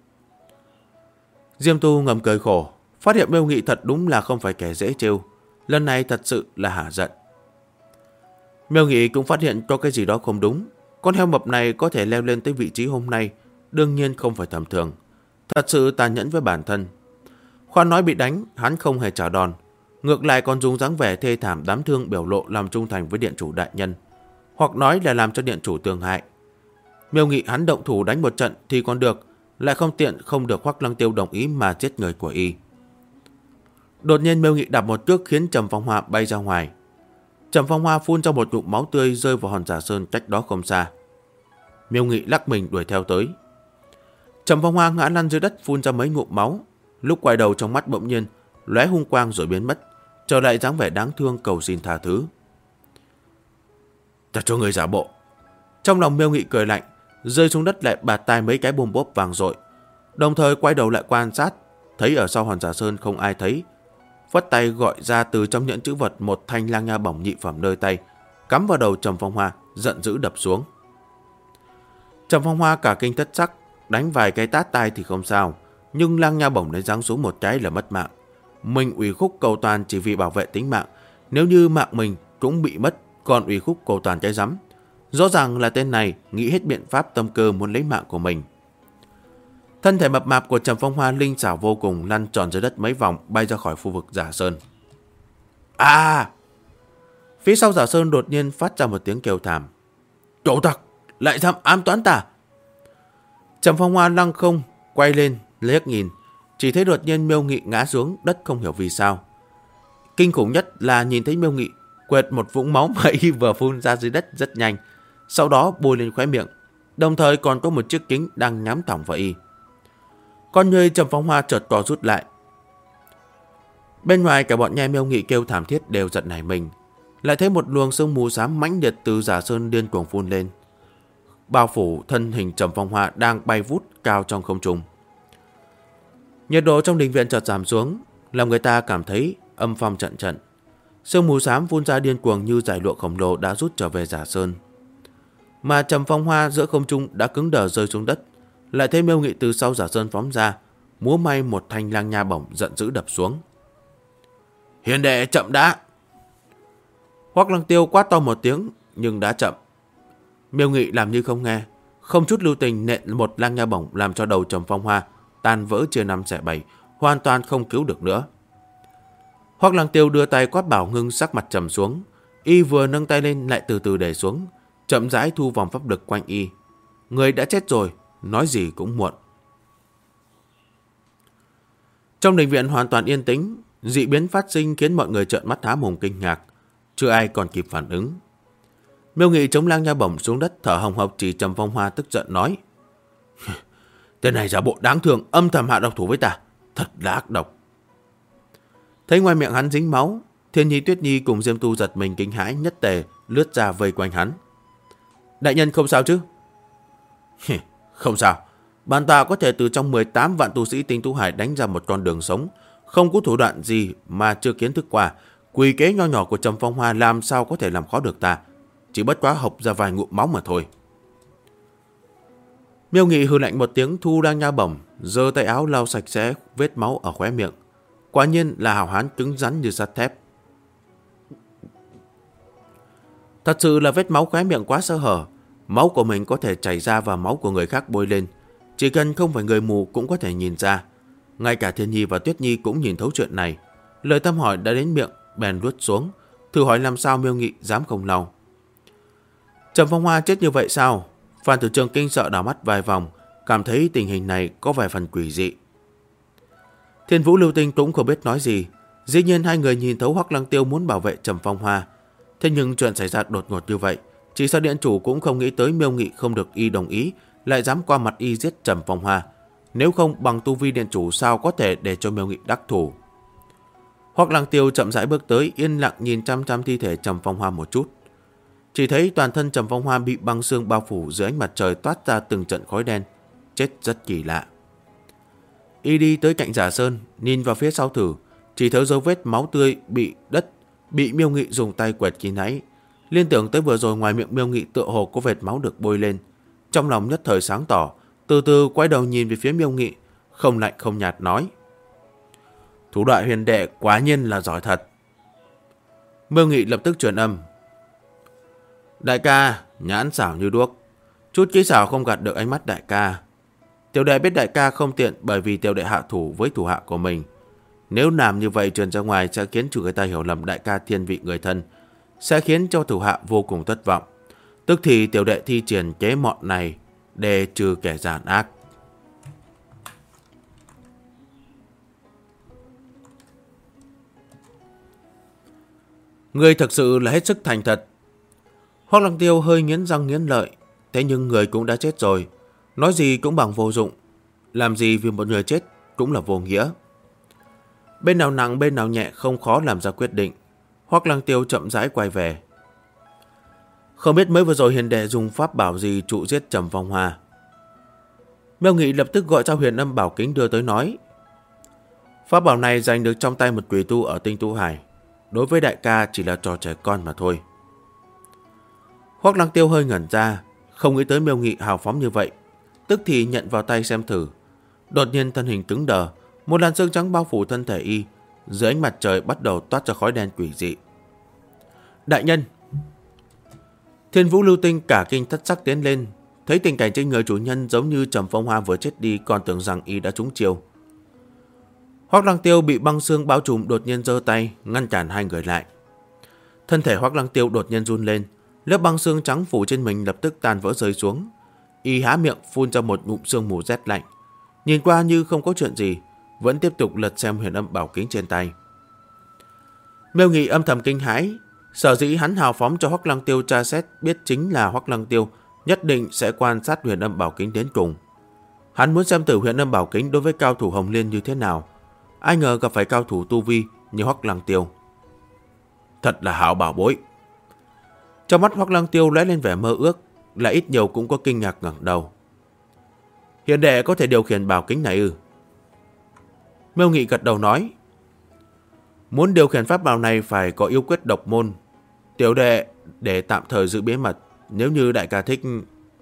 Speaker 1: Diêm Tu ngầm cười khổ, phát hiện Miêu Nghị thật đúng là không phải kẻ dễ trêu, lần này thật sự là hả giận. Miêu Nghị cũng phát hiện có cái gì đó không đúng, con heo mập này có thể leo lên tới vị trí hôm nay, đương nhiên không phải tầm thường, thật sự tàn nhẫn với bản thân. Khoan nói bị đánh, hắn không hề trả đòn, ngược lại còn dùng dáng vẻ thê thảm đáng thương biểu lộ làm trung thành với điện chủ đại nhân, hoặc nói là làm cho điện chủ tường hại. Miêu Nghị hắn động thủ đánh một trận thì còn được, lại không tiện không được Hoắc Lăng Tiêu đồng ý mà giết người của y. Đột nhiên Miêu Nghị đạp một cước khiến Trầm Phong Hoa bay ra ngoài. Trầm Phong Hoa phun ra một ngụm máu tươi rơi vào hòn Giả Sơn cách đó không xa. Miêu Nghị lắc mình đuổi theo tới. Trầm Phong Hoa ngã lăn dưới đất phun ra mấy ngụm máu, lúc quay đầu trong mắt bỗng nhiên lóe hung quang rồi biến mất, trở lại dáng vẻ đáng thương cầu xin tha thứ. Ta cho người giả bộ. Trong lòng Miêu Nghị cười lạnh, rơi xuống đất lại bạt tai mấy cái bôm bốp vàng rội, đồng thời quay đầu lại quan sát, thấy ở sau hòn Giả Sơn không ai thấy, phất tay gọi ra từ trong nhẫn chữ vật một thanh lang nha bổng nhị phẩm nơi tay, cắm vào đầu Trầm Phong Hoa, giận dữ đập xuống. Trầm Phong Hoa cả kinh thất sắc, đánh vài cái tát tai thì không sao, nhưng lang nha bổng đấy giáng xuống một cái là mất mạng. Mình ủy khúc cầu toàn chỉ vì bảo vệ tính mạng, nếu như mạng mình cũng bị mất, còn ủy khúc cầu toàn cái rắm. Rõ ràng là tên này nghĩ hết biện pháp tâm cơ muốn lấy mạng của mình. Thân thể mập mạp của Trầm Phong Hoa linh xảo vô cùng, lăn tròn dưới đất mấy vòng, bay ra khỏi khu vực Giả Sơn. Phía sau Giả Sơn đột nhiên phát ra một tiếng kêu thảm. Chỗ tặc, lại dám ám toán ta! Trầm Phong Hoa lăng không quay lên liếc nhìn, chỉ thấy đột nhiên Miêu Nghị ngã xuống đất không hiểu vì sao. Kinh khủng nhất là nhìn thấy Miêu Nghị quệt một vũng máu mà y vừa phun ra dưới đất rất nhanh, sau đó bôi lên khóe miệng, đồng thời còn có một chiếc kính đang nhắm thẳng vào y. Con người Trầm Phong Hoa chợt co rút lại. Bên ngoài cả bọn nhai Miêu Nghị kêu thảm thiết đều giận nảy mình, lại thấy một luồng sương mù xám mãnh liệt từ Giả Sơn điên cuồng phun lên, bao phủ thân hình Trầm Phong Hoa đang bay vút cao trong không trung. Nhiệt độ trong đình viện chợt giảm xuống, làm người ta cảm thấy âm phong trận trận. Sương mù xám phun ra điên cuồng như dải lụa khổng lồ đã rút trở về Giả Sơn. Mà Trầm Phong Hoa giữa không trung đã cứng đờ rơi xuống đất, lại thấy Miêu Nghị từ sau Giả Sơn phóng ra, múa may một thanh lang nha bổng giận dữ đập xuống. Hiền đệ chậm đã! Hoắc Lăng Tiêu quát to một tiếng, nhưng đã chậm. Miêu Nghị làm như không nghe, không chút lưu tình nện một lang nha bổng làm cho đầu Trầm Phong Hoa tan vỡ chia năm xẻ bảy, hoàn toàn không cứu được nữa. Hoắc Lăng Tiêu đưa tay quát bảo ngưng, sắc mặt trầm xuống, y vừa nâng tay lên lại từ từ để xuống, chậm rãi thu vòng pháp lực quanh y. Người đã chết rồi, nói gì cũng muộn. Trong đình viện hoàn toàn yên tĩnh, dị biến phát sinh khiến mọi người trợn mắt há mồm kinh ngạc, chưa ai còn kịp phản ứng. Miêu Nghị chống lang nha bổng xuống đất thở hồng hộc, chỉ Trầm Phong Hoa tức giận nói: Tên này giả bộ đáng thương, âm thầm hạ độc thủ với ta. Thật là ác độc. Thấy ngoài miệng hắn dính máu, Thiên Nhi, Tuyết Nhi cùng Diêm Tu giật mình kinh hãi, nhất tề lướt ra vây quanh hắn. Đại nhân không sao chứ? Không sao. Bản ta có thể từ trong 18 vạn tu sĩ Tinh Tú Hải đánh ra một con đường sống, không có thủ đoạn gì mà chưa kiến thức qua. Quỷ kế nho nhỏ của Trầm Phong Hoa làm sao có thể làm khó được ta? Chỉ bất quá hộc ra vài ngụm máu mà thôi. Miêu Nghị hừ lạnh một tiếng, thu đang nha bổng, giơ tay áo lau sạch sẽ vết máu ở khóe miệng. Quả nhiên là hảo hán cứng rắn như sắt thép. Thật sự là vết máu khóe miệng quá sơ hở. Máu của mình có thể chảy ra và máu của người khác bôi lên. Chỉ cần không phải người mù cũng có thể nhìn ra. Ngay cả Thiên Nhi và Tuyết Nhi cũng nhìn thấu chuyện này. Lời thăm hỏi đã đến miệng, bèn luốt xuống. Thử hỏi làm sao Miêu Nghị dám không lau. Trầm Phong Hoa chết như vậy sao? Phan Tử Trường kinh sợ đảo mắt vài vòng, cảm thấy tình hình này có vài phần quỷ dị. Thiên Vũ Lưu Tinh cũng không biết nói gì. Dĩ nhiên hai người nhìn thấu Hoắc Lăng Tiêu muốn bảo vệ Trầm Phong Hoa. Thế nhưng chuyện xảy ra đột ngột như vậy, chỉ sợ điện chủ cũng không nghĩ tới Miêu Nghị không được y đồng ý, lại dám qua mặt y giết Trầm Phong Hoa. Nếu không bằng tu vi điện chủ sao có thể để cho Miêu Nghị đắc thủ. Hoắc Lăng Tiêu chậm rãi bước tới, yên lặng nhìn chăm chăm thi thể Trầm Phong Hoa một chút. Chỉ thấy toàn thân Trầm Phong Hoa bị băng xương bao phủ, dưới ánh mặt trời toát ra từng trận khói đen, chết rất kỳ lạ. Y đi tới cạnh Giả Sơn, nhìn vào phía sau thử, chỉ thấy dấu vết máu tươi bị Miêu Nghị dùng tay quẹt khi nãy. Liên tưởng tới vừa rồi ngoài miệng Miêu Nghị tựa hồ có vệt máu được bôi lên, trong lòng nhất thời sáng tỏ, từ từ quay đầu nhìn về phía Miêu Nghị, không lạnh không nhạt nói: thủ đoạn huyền đệ quả nhiên là giỏi thật. Miêu Nghị lập tức truyền âm: đại ca, nhãn xảo như đuốc, chút kỹ xảo không gạt được ánh mắt đại ca. Tiểu đệ biết đại ca không tiện bởi vì tiểu đệ hạ thủ với thủ hạ của mình. Nếu làm như vậy truyền ra ngoài sẽ khiến chủ người ta hiểu lầm đại ca thiên vị người thân, sẽ khiến cho thủ hạ vô cùng thất vọng. Tức thì tiểu đệ thi triển kế mọn này để trừ kẻ giàn ác. Người thật sự là hết sức thành thật. Hoắc Lăng Tiêu hơi nghiến răng nghiến lợi. Thế nhưng người cũng đã chết rồi, nói gì cũng bằng vô dụng. Làm gì vì một người chết cũng là vô nghĩa. Bên nào nặng bên nào nhẹ không khó làm ra quyết định. Hoắc Lăng Tiêu chậm rãi quay về. Không biết mới vừa rồi hiền đệ dùng pháp bảo gì trụ giết Trầm Phong Hoa. Miêu Nghị lập tức gọi cho Huyền Âm Bảo Kính đưa tới nói: pháp bảo này giành được trong tay một quỷ tu ở Tinh Tu Hải, đối với đại ca chỉ là trò trẻ con mà thôi. Hoắc Lăng Tiêu hơi ngẩn ra, không nghĩ tới Miêu Nghị hào phóng như vậy, tức thì nhận vào tay xem thử. Đột nhiên thân hình cứng đờ, một làn sương trắng bao phủ thân thể y, dưới ánh mặt trời bắt đầu toát ra khói đen quỷ dị. Đại nhân! Thiên Vũ Lưu Tinh cả kinh thất sắc tiến lên, thấy tình cảnh trên người chủ nhân giống như Trầm Phong Hoa vừa chết đi, còn tưởng rằng y đã trúng chiêu. Hoắc Lăng Tiêu bị băng xương bao trùm, đột nhiên giơ tay ngăn cản hai người lại. Thân thể Hoắc Lăng Tiêu đột nhiên run lên, lớp băng xương trắng phủ trên mình lập tức tan vỡ rơi xuống. Y há miệng phun ra một ngụm sương mù rét lạnh, nhìn qua như không có chuyện gì, vẫn tiếp tục lật xem Huyền Âm Bảo Kính trên tay. Miêu Nghị âm thầm kinh hãi, sở dĩ hắn hào phóng cho Hoắc Lăng Tiêu tra xét, biết chính là Hoắc Lăng Tiêu nhất định sẽ quan sát Huyền Âm Bảo Kính đến cùng. Hắn muốn xem thử Huyền Âm Bảo Kính đối với cao thủ Hồng Liên như thế nào. Ai ngờ gặp phải cao thủ tu vi như Hoắc Lăng Tiêu. Thật là hảo bảo bối. Trong mắt Hoắc Lăng Tiêu lóe lên vẻ mơ ước, lại ít nhiều cũng có kinh ngạc ngẩng đầu. Hiền đệ có thể điều khiển bảo kính này ư? Miêu Nghị gật đầu nói: muốn điều khiển pháp bảo này phải có yêu quyết độc môn. Tiểu đệ để tạm thời giữ bí mật, nếu như đại ca thích.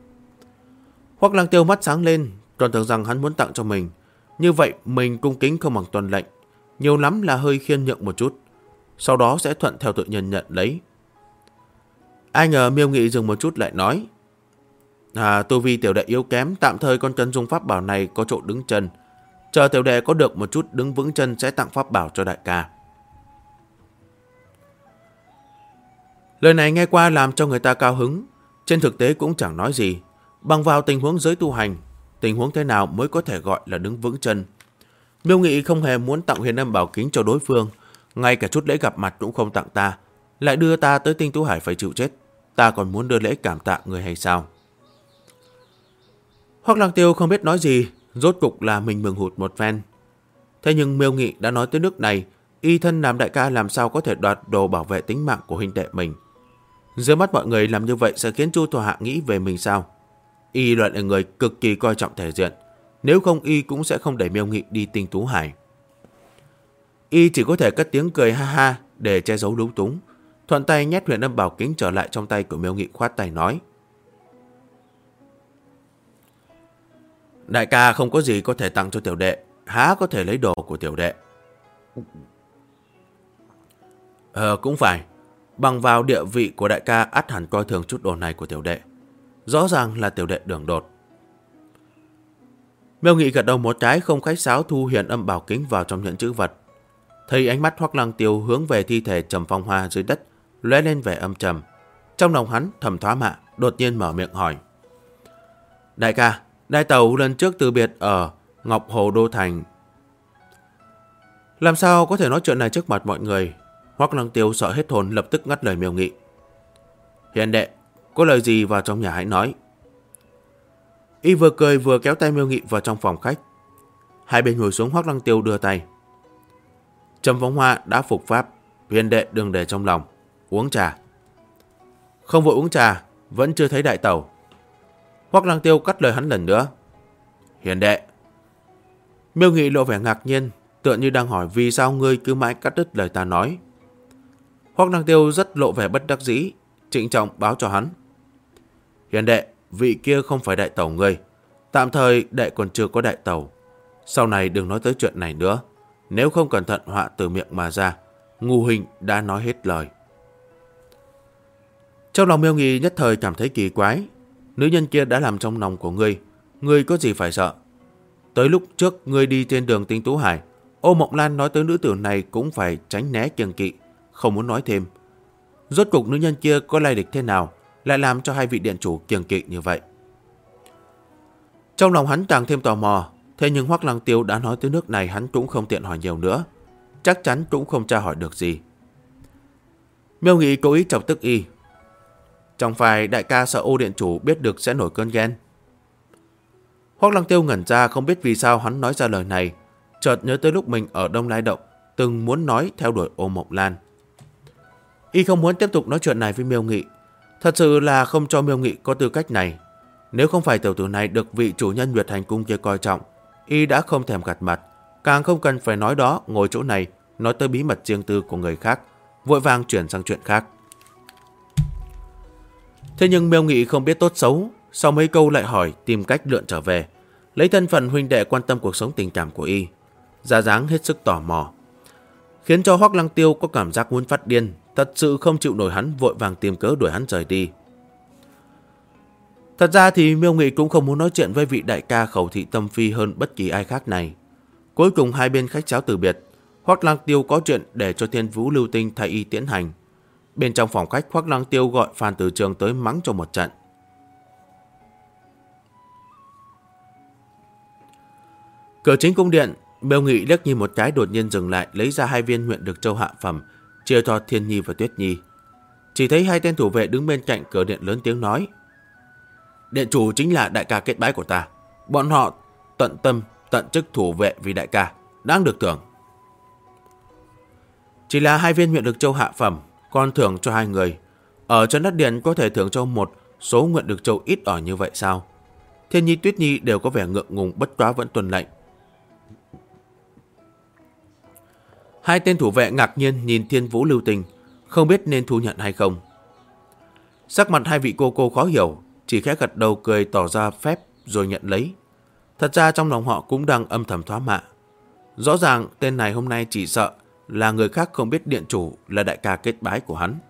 Speaker 1: Hoắc Lăng Tiêu mắt sáng lên, còn tưởng rằng hắn muốn tặng cho mình. Như vậy mình cung kính không bằng tuân lệnh, nhiều lắm là hơi khiêm nhượng một chút, sau đó sẽ thuận theo tự nhiên nhận lấy. Ai ngờ Miêu Nghị dừng một chút lại nói: tu vi tiểu đệ yếu kém, tạm thời con cần dùng pháp bảo này có chỗ đứng chân. Chờ tiểu đệ có được một chút đứng vững chân sẽ tặng pháp bảo cho đại ca. Lời này nghe qua làm cho người ta cao hứng, trên thực tế cũng chẳng nói gì. Bằng vào tình huống giới tu hành, tình huống thế nào mới có thể gọi là đứng vững chân. Miêu Nghị không hề muốn tặng Huyền Âm Bảo Kính cho đối phương, ngay cả chút lễ gặp mặt cũng không tặng ta, lại đưa ta tới Tinh Tú Hải phải chịu chết. Ta còn muốn đưa lễ cảm tạ người hay sao? Hoắc Lăng Tiêu không biết nói gì, Rốt cục là mình mừng hụt một phen. Thế nhưng Miêu Nghị đã nói tới nước này, y thân làm đại ca làm sao có thể đoạt đồ bảo vệ tính mạng của huynh đệ mình. Dưới mắt mọi người làm như vậy sẽ khiến Chu Thổ Hạ nghĩ về mình sao? Y loại là người cực kỳ coi trọng thể diện, nếu không y cũng sẽ không đẩy Miêu Nghị đi Tinh Tú Hải. Y chỉ có thể cất tiếng cười ha ha để che giấu lúng túng, thuận tay nhét huyền âm bảo kính trở lại trong tay của Miêu Nghị, khoát tay nói: Đại ca không có gì có thể tặng cho tiểu đệ, há có thể lấy đồ của tiểu đệ. Cũng phải, bằng vào địa vị của đại ca ắt hẳn coi thường chút đồ này của tiểu đệ. Rõ ràng là tiểu đệ đường đột. Miêu Nghị gật đầu một cái, không khách sáo thu huyền âm bảo kính vào trong nhẫn trữ vật. Thấy ánh mắt Hoắc Lăng Tiêu hướng về thi thể Trầm Phong Hoa dưới đất, lóe lên vẻ âm trầm. Trong lòng hắn thầm thoá mạ, đột nhiên mở miệng hỏi: Đại ca, đại tẩu lần trước từ biệt ở Ngọc Hồ Đô Thành, làm sao có thể nói chuyện này trước mặt mọi người? Hoắc Lăng Tiêu sợ hết hồn, lập tức ngắt lời Miêu Nghị: Hiền đệ, có lời gì vào trong nhà hãy nói. Y vừa cười vừa kéo tay Miêu Nghị vào trong phòng khách. Hai bên ngồi xuống, Hoắc Lăng Tiêu đưa tay: Trầm Phong Hoa đã phục pháp, hiền đệ đừng để trong lòng, uống trà. Không vội uống trà, vẫn chưa thấy đại tẩu. Hoắc Lăng Tiêu cắt lời hắn lần nữa: Hiền đệ. Miêu Nghị lộ vẻ ngạc nhiên, tựa như đang hỏi vì sao ngươi cứ mãi cắt đứt lời ta nói. Hoắc Lăng Tiêu rất lộ vẻ bất đắc dĩ, trịnh trọng báo cho hắn: Hiền đệ, vị kia không phải đại tẩu ngươi, tạm thời đệ còn chưa có đại tẩu. Sau này đừng nói tới chuyện này nữa, nếu không cẩn thận họa từ miệng mà ra. Ngu huynh đã nói hết lời. Trong lòng Miêu Nghị nhất thời cảm thấy kỳ quái. Nữ nhân kia đã làm trong lòng của ngươi có gì phải sợ? Tới lúc trước ngươi đi trên đường Tinh Tú Hải, Ô Mộng Lan nói tới nữ tử này cũng phải tránh né kiêng kỵ, không muốn nói thêm. Rốt cục nữ nhân kia có lai lịch thế nào, lại làm cho hai vị điện chủ kiêng kỵ như vậy? Trong lòng hắn càng thêm tò mò. Thế nhưng Hoắc Lăng Tiêu đã nói tới nước này, hắn cũng không tiện hỏi nhiều nữa, chắc chắn cũng không tra hỏi được gì. Miêu Nghị cố ý chọc tức y: Chẳng phải đại ca sợ Ô điện chủ biết được sẽ nổi cơn ghen? Hoắc Lăng Tiêu ngẩn ra, không biết vì sao hắn nói ra lời này, chợt nhớ tới lúc mình ở Đông Lai Động từng muốn nói theo đuổi Ô Mộng Lan. Y không muốn tiếp tục nói chuyện này với Miêu Nghị, thật sự là không cho Miêu Nghị có tư cách này. Nếu không phải tiểu tử này được vị chủ nhân Nguyệt Hành Cung kia coi trọng, y đã không thèm gạt mặt, càng không cần phải nói đó ngồi chỗ này nói tới bí mật riêng tư của người khác, vội vàng chuyển sang chuyện khác. Thế nhưng Miêu Nghị không biết tốt xấu, sau mấy câu lại hỏi, tìm cách lượn trở về, lấy thân phận huynh đệ quan tâm cuộc sống tình cảm của y, ra dáng hết sức tò mò, khiến cho Hoắc Lăng Tiêu có cảm giác muốn phát điên, thật sự không chịu nổi hắn, vội vàng tìm cớ đuổi hắn rời đi. Thật ra thì Miêu Nghị cũng không muốn nói chuyện với vị đại ca Khẩu Thị Tâm Phi hơn bất kỳ ai khác này. Cuối cùng hai bên khách sáo từ biệt, Hoắc Lăng Tiêu có chuyện để cho Thiên Vũ Lưu Tinh thay y tiến hành. Bên trong phòng khách, Hoắc Lăng Tiêu gọi Phan Tử Trường tới mắng cho một trận. Cửa chính cung điện, Miêu Nghị liếc nhìn một cái, đột nhiên dừng lại, lấy ra 2 viên huyện Được Châu hạ phẩm, chia cho Thiên Nhi và Tuyết Nhi. Chỉ thấy 2 tên thủ vệ đứng bên cạnh cửa điện lớn tiếng nói: Điện chủ chính là đại ca kết bái của ta, bọn họ tận tâm tận chức thủ vệ vì đại ca, đáng được thưởng. Chỉ là 2 viên huyện Được Châu hạ phẩm, còn thưởng cho 2 người. Ở trên đất điện có thể thưởng cho một số nguyện Được Châu ít ỏi như vậy sao? Thiên Nhi Tuyết Nhi đều có vẻ ngượng ngùng, bất quá vẫn tuân lệnh. 2 tên thủ vệ ngạc nhiên nhìn Thiên Vũ Lưu Tinh, không biết nên thu nhận hay không. Sắc mặt 2 vị cô khó hiểu, chỉ khẽ gật đầu cười tỏ ra phép rồi nhận lấy. Thật ra trong lòng họ cũng đang âm thầm thoá mạ. Rõ ràng tên này hôm nay chỉ sợ là người khác không biết điện chủ là đại ca kết bái của hắn.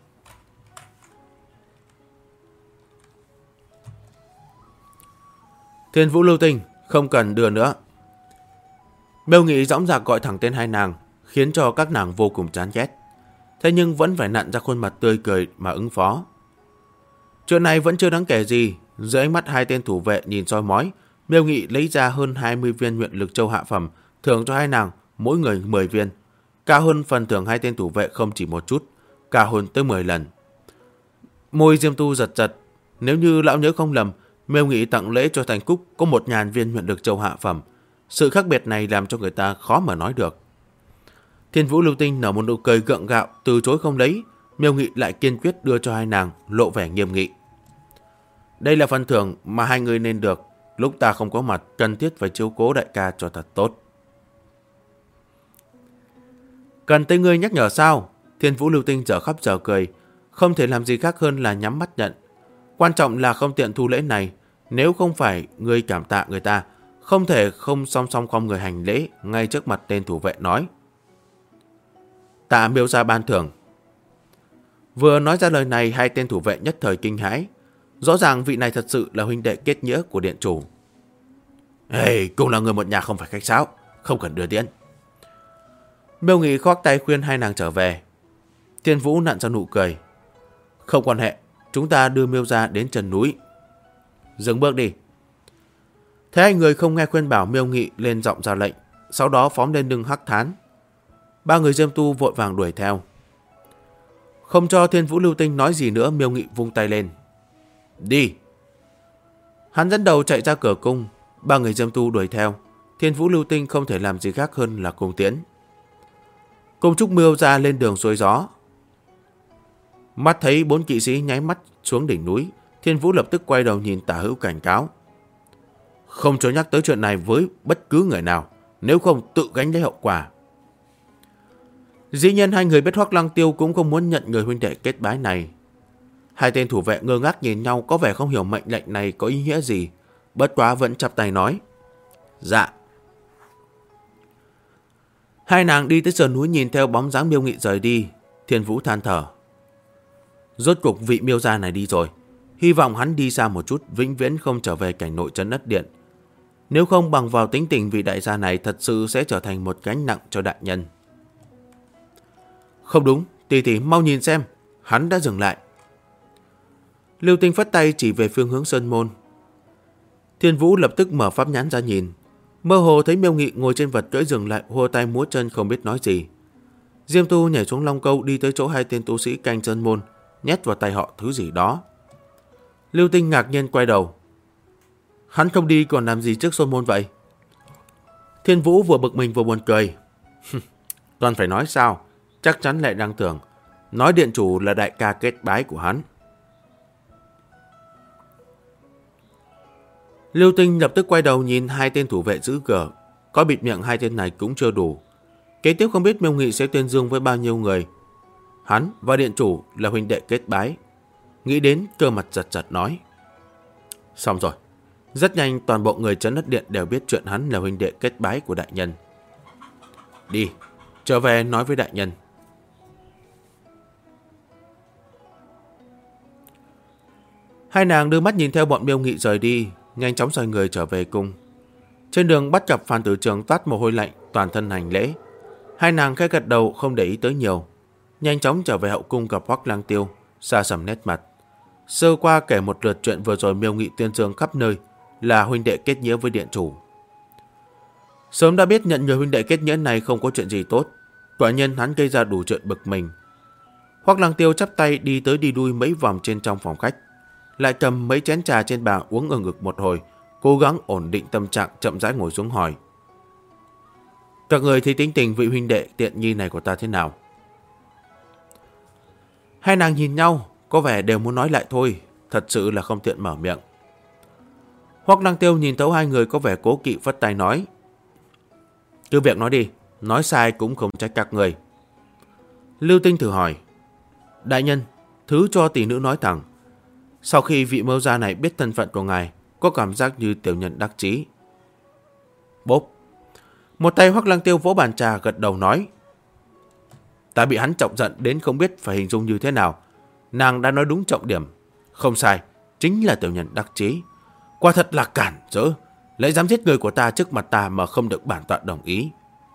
Speaker 1: Thiên Vũ Lưu Tinh, không cần đưa nữa. Miêu Nghị dõng dạc gọi thẳng tên 2 nàng, khiến cho các nàng vô cùng chán ghét. Thế nhưng vẫn phải nặn ra khuôn mặt tươi cười mà ứng phó. Chuyện này vẫn chưa đáng kể gì. Dưới ánh mắt 2 tên thủ vệ nhìn soi mói, Miêu Nghị lấy ra hơn 20 viên huyện Lực Châu hạ phẩm, thưởng cho 2 nàng, mỗi người 10 viên. Cao hơn phần thưởng 2 tên thủ vệ không chỉ một chút, cao hơn tới 10 lần. Môi Diêm Tu giật giật. Nếu như lão nhớ không lầm, Miêu Nghị tặng lễ cho Thành Cúc có 1.000 viên huyện được châu hạ phẩm. Sự khác biệt này làm cho người ta khó mà nói được. Thiên Vũ Lưu Tinh nở một nụ cười gượng gạo, từ chối không lấy. Miêu Nghị lại kiên quyết đưa cho hai nàng, lộ vẻ nghiêm nghị. Đây là phần thưởng mà hai người nên được. Lúc ta không có mặt, cần thiết phải chiếu cố đại ca cho thật tốt. Cần tới ngươi nhắc nhở sao? Thiên Vũ Lưu Tinh dở khóc dở cười, không thể làm gì khác hơn là nhắm mắt nhận. Quan trọng là không tiện thu lễ này. Nếu không phải ngươi cảm tạ người ta, không thể không song song không người hành lễ ngay trước mặt tên thủ vệ nói. Tạ Miêu gia ban thưởng. Vừa nói ra lời này, hai tên thủ vệ nhất thời kinh hãi. Rõ ràng vị này thật sự là huynh đệ kết nghĩa của điện chủ. Hey, cũng là người một nhà không phải khách sáo, không cần đưa tiễn. Miêu Nghị khoác tay khuyên hai nàng trở về. Thiên Vũ nặn ra nụ cười. Không quan hệ, chúng ta đưa Miêu gia đến chân núi. Dừng bước đi. Thế hai người không nghe khuyên bảo, Miêu Nghị lên giọng ra lệnh, sau đó phóng lên lưng Hắc Thán. Ba người Diêm Tu vội vàng đuổi theo. Không cho Thiên Vũ Lưu Tinh nói gì nữa, Miêu Nghị vung tay lên. Đi. Hắn dẫn đầu chạy ra cửa cung. Ba người Diêm Tu đuổi theo. Thiên Vũ Lưu Tinh không thể làm gì khác hơn là cung tiễn. Cùng Trúc Miêu ra lên đường xuôi gió. Mắt thấy 4 kỵ sĩ nháy mắt xuống đỉnh núi, Thiên Vũ lập tức quay đầu nhìn Tả Hữu cảnh cáo. Không cho nhắc tới chuyện này với bất cứ người nào, nếu không tự gánh lấy hậu quả. Dĩ nhiên hai người biết Hoắc Lăng Tiêu cũng không muốn nhận người huynh đệ kết bái này. Hai tên thủ vệ ngơ ngác nhìn nhau, có vẻ không hiểu mệnh lệnh này có ý nghĩa gì, bất quá vẫn chắp tay nói. Dạ. Hai nàng đi tới sườn núi, nhìn theo bóng dáng Miêu Nghị rời đi. Thiên Vũ than thở. Rốt cuộc vị Miêu gia này đi rồi. Hy vọng hắn đi xa một chút, vĩnh viễn không trở về cảnh nội trấn Đất Điện. Nếu không, bằng vào tính tình vị đại gia này thật sự sẽ trở thành một gánh nặng cho đại nhân. Không đúng, tỷ tỷ mau nhìn xem, hắn đã dừng lại. Lưu Tinh phất tay chỉ về phương hướng sơn môn. Thiên Vũ lập tức mở pháp nhãn ra nhìn. Mơ hồ thấy Miêu Nghị ngồi trên vật cưỡi dừng lại, hô tay múa chân không biết nói gì. Diêm Tu nhảy xuống long câu, đi tới chỗ hai tên tu sĩ canh sơn môn, nhét vào tay họ thứ gì đó. Lưu Tinh ngạc nhiên quay đầu. Hắn không đi còn làm gì trước sơn môn vậy? Thiên Vũ vừa bực mình vừa buồn cười. Toàn phải nói sao? Chắc chắn lại đang tưởng nói điện chủ là đại ca kết bái của hắn. Lưu Tinh lập tức quay đầu nhìn hai tên thủ vệ giữ cửa. Có bịt miệng hai tên này cũng chưa đủ. Kế tiếp không biết Miêu Nghị sẽ tuyên dương với bao nhiêu người. Hắn và điện chủ là huynh đệ kết bái. Nghĩ đến, cơ mặt giật giật nói. Xong rồi. Rất nhanh toàn bộ người trấn Đất Điện đều biết chuyện hắn là huynh đệ kết bái của đại nhân. Đi, trở về nói với đại nhân. Hai nàng đưa mắt nhìn theo bọn Miêu Nghị rời đi, nhanh chóng xoay người trở về cung. Trên đường bắt gặp Phan Tử Trường toát mồ hôi lạnh, toàn thân hành lễ. Hai nàng khẽ gật đầu không để ý tới nhiều, nhanh chóng trở về hậu cung gặp Hoắc Lăng Tiêu, xa sầm nét mặt. Sơ qua kể một lượt chuyện vừa rồi Miêu Nghị tuyên dương khắp nơi là huynh đệ kết nghĩa với điện chủ. Sớm đã biết nhận người huynh đệ kết nghĩa này không có chuyện gì tốt, quả nhiên hắn gây ra đủ chuyện bực mình. Hoắc Lăng Tiêu chắp tay đi tới đi lui mấy vòng trên trong phòng khách, lại cầm mấy chén trà trên bàn uống ở ngực một hồi, cố gắng ổn định tâm trạng, chậm rãi ngồi xuống hỏi. Các người thấy tính tình vị huynh đệ tiện nhi này của ta thế nào? Hai nàng nhìn nhau, có vẻ đều muốn nói lại thôi, thật sự là không tiện mở miệng. Hoắc Lăng Tiêu nhìn thấu hai người có vẻ cố kỵ, phất tay nói. Cứ việc nói đi, nói sai cũng không trách các người. Lưu Tinh thử hỏi. Đại nhân, thứ cho tỷ nữ nói thẳng. Sau khi vị Miêu gia này biết thân phận của ngài, có cảm giác như tiểu nhân đắc chí. Bốp. Một tay Hoắc Lăng Tiêu vỗ bàn trà, gật đầu nói. Ta bị hắn chọc giận đến không biết phải hình dung như thế nào. Nàng đã nói đúng trọng điểm. Không sai, chính là tiểu nhân đắc chí. Quả thật là cản rỡ, lại dám giết người của ta trước mặt ta mà không được bản tọa đồng ý.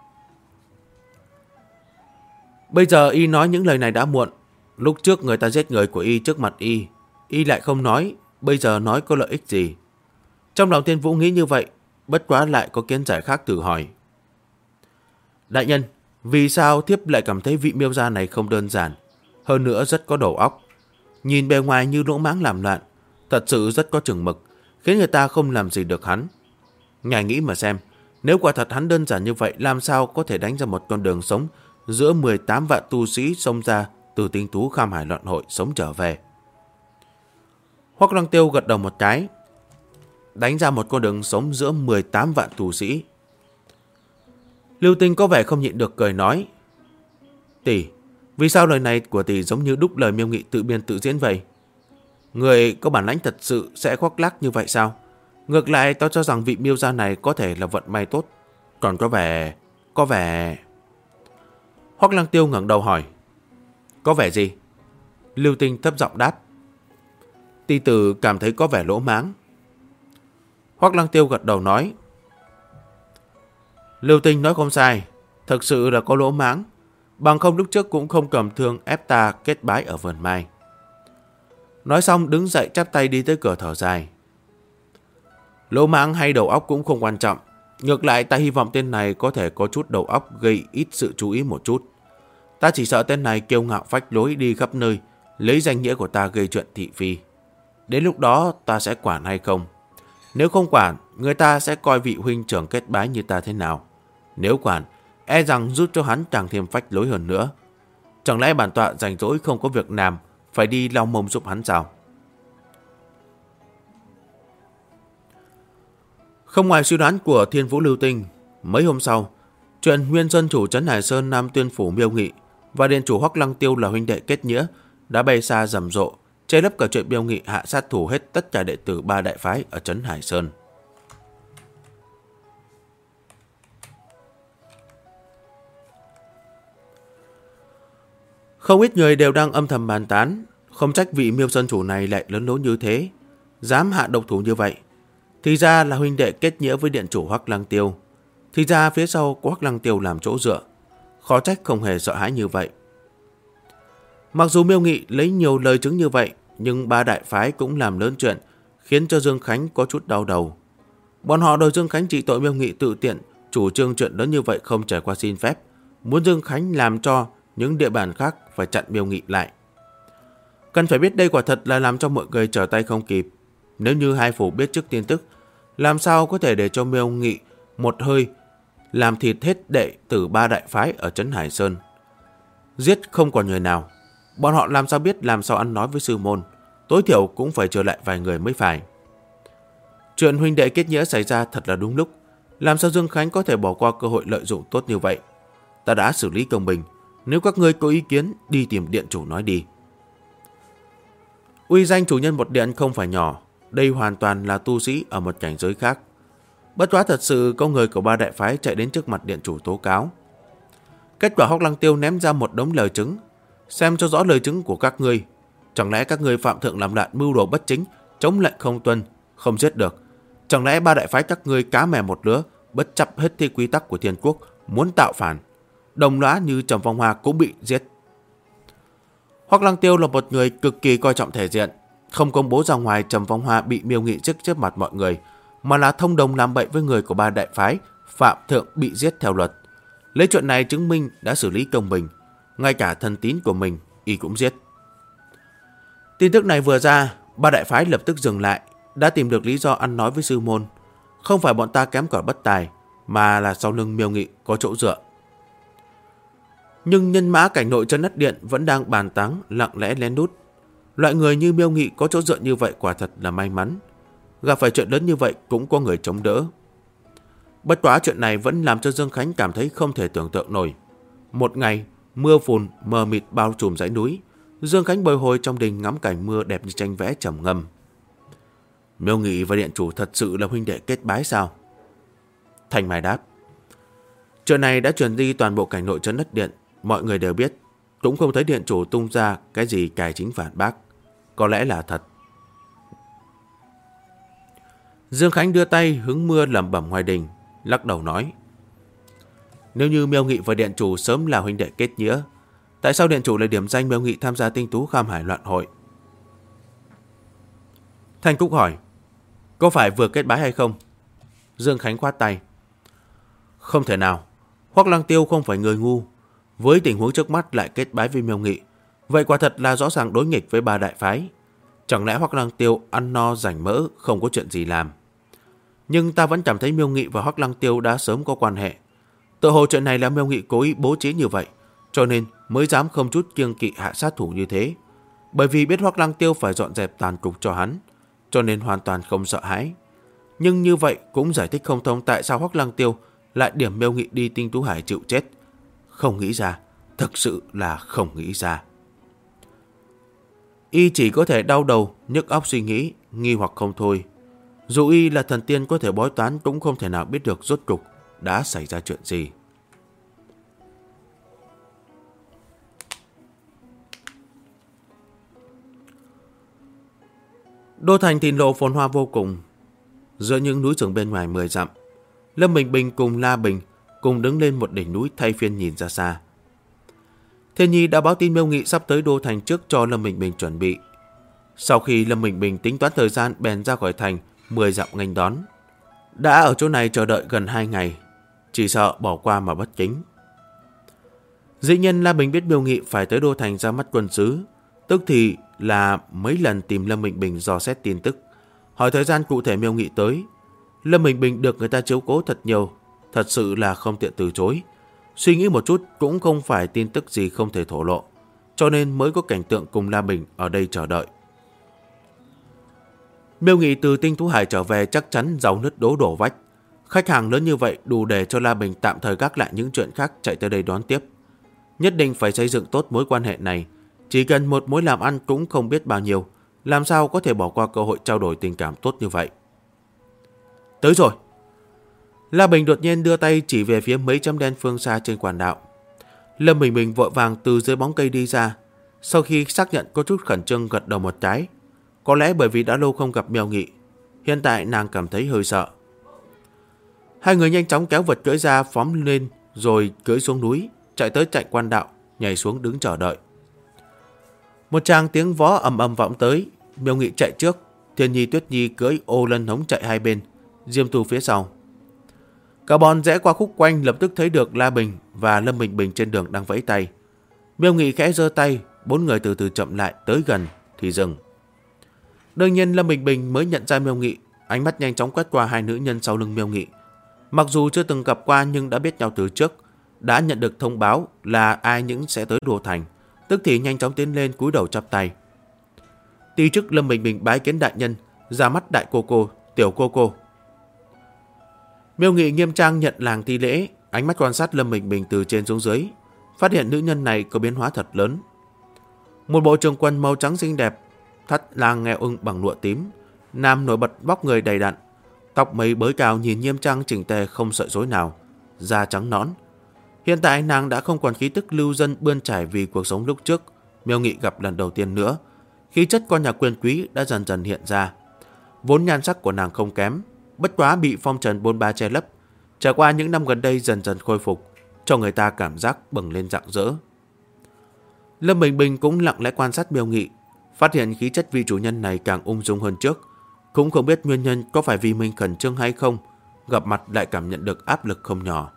Speaker 1: Bây giờ y nói những lời này đã muộn. Lúc trước người ta giết người của y trước mặt y, y lại không nói, bây giờ nói có lợi ích gì? Trong lòng Thiên Vũ nghĩ như vậy, bất quá lại có kiến giải khác, thử hỏi. Đại nhân, vì sao thiếp lại cảm thấy vị Miêu gia này không đơn giản, hơn nữa rất có đầu óc. Nhìn bề ngoài như lỗ mãng làm loạn, thật sự rất có chừng mực, khiến người ta không làm gì được hắn. Ngài nghĩ mà xem, nếu quả thật hắn đơn giản như vậy, làm sao có thể đánh ra một con đường sống giữa 18 vạn tu sĩ xông ra từ tinh tú Kham Hải loạn hội sống trở về? Hoắc Lăng Tiêu gật đầu một cái. Đánh ra một con đường sống giữa 18 vạn tu sĩ. Lưu Tinh có vẻ không nhịn được cười nói: Tỷ, vì sao lời này của tỷ giống như đúc lời Miêu Nghị tự biên tự diễn vậy? Người có bản lãnh thật sự sẽ khoác lác như vậy sao? Ngược lại, tao cho rằng vị Miêu gia này có thể là vận may tốt. Còn có vẻ... Hoắc Lăng Tiêu ngẩng đầu hỏi: Có vẻ gì? Lưu Tinh thấp giọng đáp: Tỷ tử cảm thấy có vẻ lỗ mãng. Hoắc Lăng Tiêu gật đầu nói: Lưu Tinh nói không sai, thực sự là có lỗ mãng. Bằng không lúc trước cũng không cầm thương ép ta kết bái ở vườn mai. Nói xong đứng dậy chắp tay đi tới cửa thở dài. Lỗ mãng hay đầu óc cũng không quan trọng. Ngược lại ta hy vọng tên này có thể có chút đầu óc, gây ít sự chú ý một chút. Ta chỉ sợ tên này kiêu ngạo phách lối đi khắp nơi, lấy danh nghĩa của ta gây chuyện thị phi. Đến lúc đó ta sẽ quản hay không? Nếu không quản, người ta sẽ coi vị huynh trưởng kết bái như ta thế nào? Nếu quản, e rằng giúp cho hắn càng thêm phách lối hơn nữa. Chẳng lẽ bản tọa rảnh rỗi không có việc làm, phải đi lau mông giúp hắn sao? Không ngoài suy đoán của Thiên Vũ Lưu Tinh, mấy hôm sau, chuyện nguyên dân chủ trấn Hải Sơn Nam Tuyên Phủ Miêu Nghị và điện chủ Hoắc Lăng Tiêu là huynh đệ kết nghĩa đã bay xa rầm rộ, che lấp cả chuyện Miêu Nghị hạ sát thủ hết tất cả đệ tử ba đại phái ở trấn Hải Sơn. Không ít người đều đang âm thầm bàn tán, không trách vị Miêu dân chủ này lại lớn lối như thế, dám hạ độc thủ như vậy. Thì ra là huynh đệ kết nghĩa với điện chủ Hoắc Lăng Tiêu. Thì ra phía sau có Hoắc Lăng Tiêu làm chỗ dựa, khó trách không hề sợ hãi như vậy. Mặc dù Miêu Nghị lấy nhiều lời chứng như vậy, nhưng ba đại phái cũng làm lớn chuyện, khiến cho Dương Khánh có chút đau đầu. Bọn họ đòi Dương Khánh trị tội Miêu Nghị tự tiện chủ trương chuyện lớn như vậy không trải qua xin phép, muốn Dương Khánh làm cho những địa bàn khác phải chặn Miêu Nghị lại. Cần phải biết đây quả thật là làm cho mọi người trở tay không kịp. Nếu như hai phủ biết trước tin tức, làm sao có thể để cho Miêu Nghị một hơi làm thịt hết đệ tử ba đại phái ở trấn Hải Sơn, giết không còn người nào. Bọn họ làm sao biết làm sao ăn nói với sư môn, tối thiểu cũng phải trở lại vài người mới phải. Chuyện huynh đệ kết nghĩa xảy ra thật là đúng lúc. Làm sao Dương Khánh có thể bỏ qua cơ hội lợi dụng tốt như vậy? Ta đã xử lý công bình, nếu các ngươi có ý kiến đi tìm điện chủ nói đi. Uy danh chủ nhân một điện không phải nhỏ, đây hoàn toàn là tu sĩ ở một cảnh giới khác. Bất quá thật sự có người của ba đại phái chạy đến trước mặt điện chủ tố cáo. Kết quả Hoắc Lăng Tiêu ném ra một đống lời chứng. Xem cho rõ lời chứng của các ngươi. Chẳng lẽ các ngươi phạm thượng làm loạn, mưu đồ bất chính, chống lệnh không tuân, không giết được? Chẳng lẽ ba đại phái các ngươi cá mè một lứa, bất chấp hết thi quy tắc của thiên quốc, muốn tạo phản? Đồng lõa như Trầm Phong Hoa cũng bị giết. Hoắc Lăng Tiêu là một người cực kỳ coi trọng thể diện, không công bố ra ngoài Trầm Phong Hoa bị Miêu Nghị giết trước mặt mọi người, mà là thông đồng làm bậy với người của ba đại phái, phạm thượng bị giết theo luật. Lấy chuyện này chứng minh đã xử lý công bình, ngay cả thân tín của mình y cũng giết. Tin tức này vừa ra, ba đại phái lập tức dừng lại, đã tìm được lý do ăn nói với sư môn. Không phải bọn ta kém cỏi bất tài, mà là sau lưng Miêu Nghị có chỗ dựa. Nhưng nhân mã cảnh nội trấn Đất Điện vẫn đang bàn tán lặng lẽ lén lút. Loại người như Miêu Nghị có chỗ dựa như vậy quả thật là may mắn. Gặp phải chuyện lớn như vậy cũng có người chống đỡ. Bất quá chuyện này vẫn làm cho Dương Khánh cảm thấy không thể tưởng tượng nổi. Một ngày, mưa phùn mờ mịt bao trùm dãy núi. Dương Khánh bồi hồi trong đình ngắm cảnh mưa đẹp như tranh vẽ trầm ngâm. Miêu Nghị và điện chủ thật sự là huynh đệ kết bái sao? Thanh Mai đáp. Chuyện này đã truyền đi toàn bộ cảnh nội trấn Đất Điện, mọi người đều biết. Cũng không thấy điện chủ tung ra cái gì cải chính phản bác. Có lẽ là thật. Dương Khánh đưa tay hứng mưa lẩm bẩm ngoài đình, lắc đầu nói. Nếu như Miêu Nghị và điện chủ sớm là huynh đệ kết nghĩa, tại sao điện chủ lại điểm danh Miêu Nghị tham gia tinh tú Kham Hải loạn hội? Thanh Cúc hỏi. Có phải vừa kết bái hay không? Dương Khánh khoát tay. Không thể nào. Hoắc Lăng Tiêu không phải người ngu. Với tình huống trước mắt lại kết bái với Miêu Nghị, vậy quả thật là rõ ràng đối nghịch với ba đại phái. Chẳng lẽ Hoắc Lăng Tiêu ăn no rảnh mỡ không có chuyện gì làm? Nhưng ta vẫn cảm thấy Miêu Nghị và Hoắc Lăng Tiêu đã sớm có quan hệ. Tự hồ chuyện này là Miêu Nghị cố ý bố trí như vậy, cho nên mới dám không chút kiêng kỵ hạ sát thủ như thế. Bởi vì biết Hoắc Lăng Tiêu phải dọn dẹp tàn cục cho hắn, cho nên hoàn toàn không sợ hãi. Nhưng như vậy cũng giải thích không thông tại sao Hoắc Lăng Tiêu lại điểm Miêu Nghị đi Tinh Tú Hải chịu chết. Không nghĩ ra, thực sự là không nghĩ ra. Y chỉ có thể đau đầu, nhức óc suy nghĩ, nghi hoặc không thôi. Dù y là thần tiên có thể bói toán cũng không thể nào biết được rốt cục đã xảy ra chuyện gì. Đô thành thìn lộ phồn hoa vô cùng. Giữa những núi rừng bên ngoài 10 dặm, Lâm Bình Bình cùng La Bình cùng đứng lên một đỉnh núi thay phiên nhìn ra xa. Thiên Nhi đã báo tin Miêu Nghị sắp tới đô thành trước cho Lâm Bình Bình chuẩn bị. Sau khi Lâm Bình Bình tính toán thời gian bèn ra khỏi thành 10 dặm nghênh đón. Đã ở chỗ này chờ đợi gần 2 ngày, chỉ sợ bỏ qua mà bất kính. Dĩ nhiên La Bình biết Miêu Nghị phải tới đô thành ra mắt quân sứ, tức thì là mấy lần tìm Lâm Bình Bình dò xét tin tức, hỏi thời gian cụ thể Miêu Nghị tới. Lâm Bình Bình được người ta chiếu cố thật nhiều, thật sự là không tiện từ chối. Suy nghĩ một chút cũng không phải tin tức gì không thể thổ lộ, cho nên mới có cảnh tượng cùng La Bình ở đây chờ đợi. Miêu Nghị từ Tinh Tú Hải trở về chắc chắn giàu nứt đổ vách. Khách hàng lớn như vậy đủ để cho La Bình tạm thời gác lại những chuyện khác chạy tới đây đón tiếp. Nhất định phải xây dựng tốt mối quan hệ này. Chỉ cần một mối làm ăn cũng không biết bao nhiêu, làm sao có thể bỏ qua cơ hội trao đổi tình cảm tốt như vậy. Tới rồi. La Bình đột nhiên đưa tay chỉ về phía mấy chấm đen phương xa trên quàn đạo. Lâm Bình Bình vội vàng từ dưới bóng cây đi ra. Sau khi xác nhận có chút khẩn trương gật đầu một cái. Có lẽ bởi vì đã lâu không gặp Miêu Nghị, hiện tại nàng cảm thấy hơi sợ. Hai người nhanh chóng kéo vật cưỡi ra phóng lên rồi cưỡi xuống núi, chạy tới chạy quan đạo, nhảy xuống đứng chờ đợi. Một tràng tiếng vó ầm ầm vọng tới. Miêu Nghị chạy trước, Thiên Nhi Tuyết Nhi cưỡi ô lân hống chạy hai bên, Diêm Tu phía sau. Cả bọn rẽ qua khúc quanh lập tức thấy được La Bình và Lâm Bình Bình trên đường đang vẫy tay. Miêu Nghị khẽ giơ tay, bốn người từ từ chậm lại, tới gần thì dừng. Đương nhiên Lâm Bình Bình mới nhận ra Miêu Nghị, ánh mắt nhanh chóng quét qua hai nữ nhân sau lưng Miêu Nghị. Mặc dù chưa từng gặp qua nhưng đã biết nhau từ trước, đã nhận được thông báo là ai những sẽ tới đô thành, tức thì nhanh chóng tiến lên cúi đầu chắp tay. Ti chức Lâm Bình Bình bái kiến đại nhân, ra mắt đại cô cô, tiểu cô cô. Miêu Nghị nghiêm trang nhận làng thi lễ, ánh mắt quan sát Lâm Bình Bình từ trên xuống dưới, phát hiện nữ nhân này có biến hóa thật lớn. Một bộ trường quần màu trắng xinh đẹp, thắt lang nghèo ưng bằng lụa tím, nam nổi bật vóc người đầy đặn, tóc mấy bới cao nhìn nghiêm trang chỉnh tề không sợi rối nào, da trắng nõn. Hiện tại nàng đã không còn khí tức lưu dân bươn trải vì cuộc sống lúc trước Miêu Nghị gặp lần đầu tiên nữa. Khí chất con nhà quyền quý đã dần dần hiện ra. Vốn nhan sắc của nàng không kém, bất quá bị phong trần bôn ba che lấp, trải qua những năm gần đây dần dần khôi phục, cho người ta cảm giác bừng lên rạng rỡ. Lâm Bình Bình cũng lặng lẽ quan sát Miêu Nghị, phát hiện khí chất vị chủ nhân này càng ung dung hơn trước. Cũng không biết nguyên nhân có phải vì mình khẩn trương hay không, gặp mặt lại cảm nhận được áp lực không nhỏ.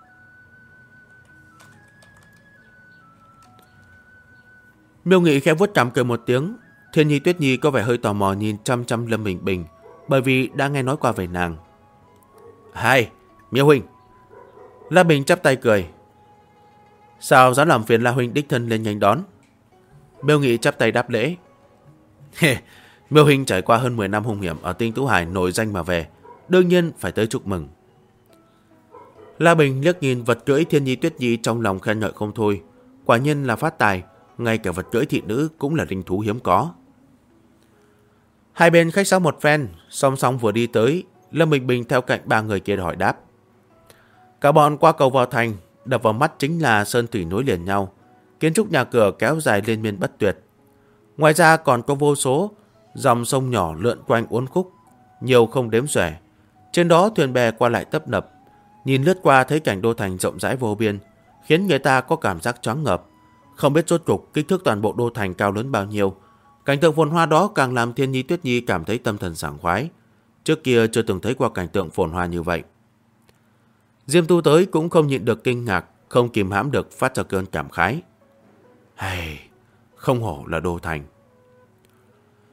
Speaker 1: Miêu Nghị khẽ vuốt cằm cười một tiếng. Thiên Nhi Tuyết Nhi có vẻ hơi tò mò nhìn chăm chăm Lâm Bình Bình, bởi vì đã nghe nói qua về nàng. Hai, Miêu huynh. La Bình chắp tay cười. Sao dám làm phiền La huynh đích thân lên nhanh đón? Miêu Nghị chắp tay đáp lễ. Miêu huynh trải qua hơn 10 năm hung hiểm ở Tinh Tú Hải nổi danh mà về, đương nhiên phải tới chúc mừng. La Bình liếc nhìn vật cưỡi Thiên Nhi Tuyết Nhi trong lòng khen ngợi không thôi. Quả nhiên là phát tài, ngay cả vật cưỡi thị nữ cũng là linh thú hiếm có. Hai bên khách sáo một phen, song song vừa đi tới, Lâm Bình Bình theo cạnh ba người kia hỏi đáp. Cả bọn qua cầu vào thành, đập vào mắt chính là sơn thủy nối liền nhau, kiến trúc nhà cửa kéo dài liên miên bất tuyệt. Ngoài ra còn có vô số dòng sông nhỏ lượn quanh uốn khúc, nhiều không đếm xuể. Trên đó thuyền bè qua lại tấp nập, nhìn lướt qua thấy cảnh đô thành rộng rãi vô biên, khiến người ta có cảm giác choáng ngợp. Không biết rốt cục kích thước toàn bộ đô thành cao lớn bao nhiêu. Cảnh tượng phồn hoa đó càng làm Thiên Nhi Tuyết Nhi cảm thấy tâm thần sảng khoái. Trước kia chưa từng thấy qua cảnh tượng phồn hoa như vậy. Diêm Tu tới cũng không nhịn được kinh ngạc, không kìm hãm được phát ra cơn cảm khái. Hay, không hổ là đô thành.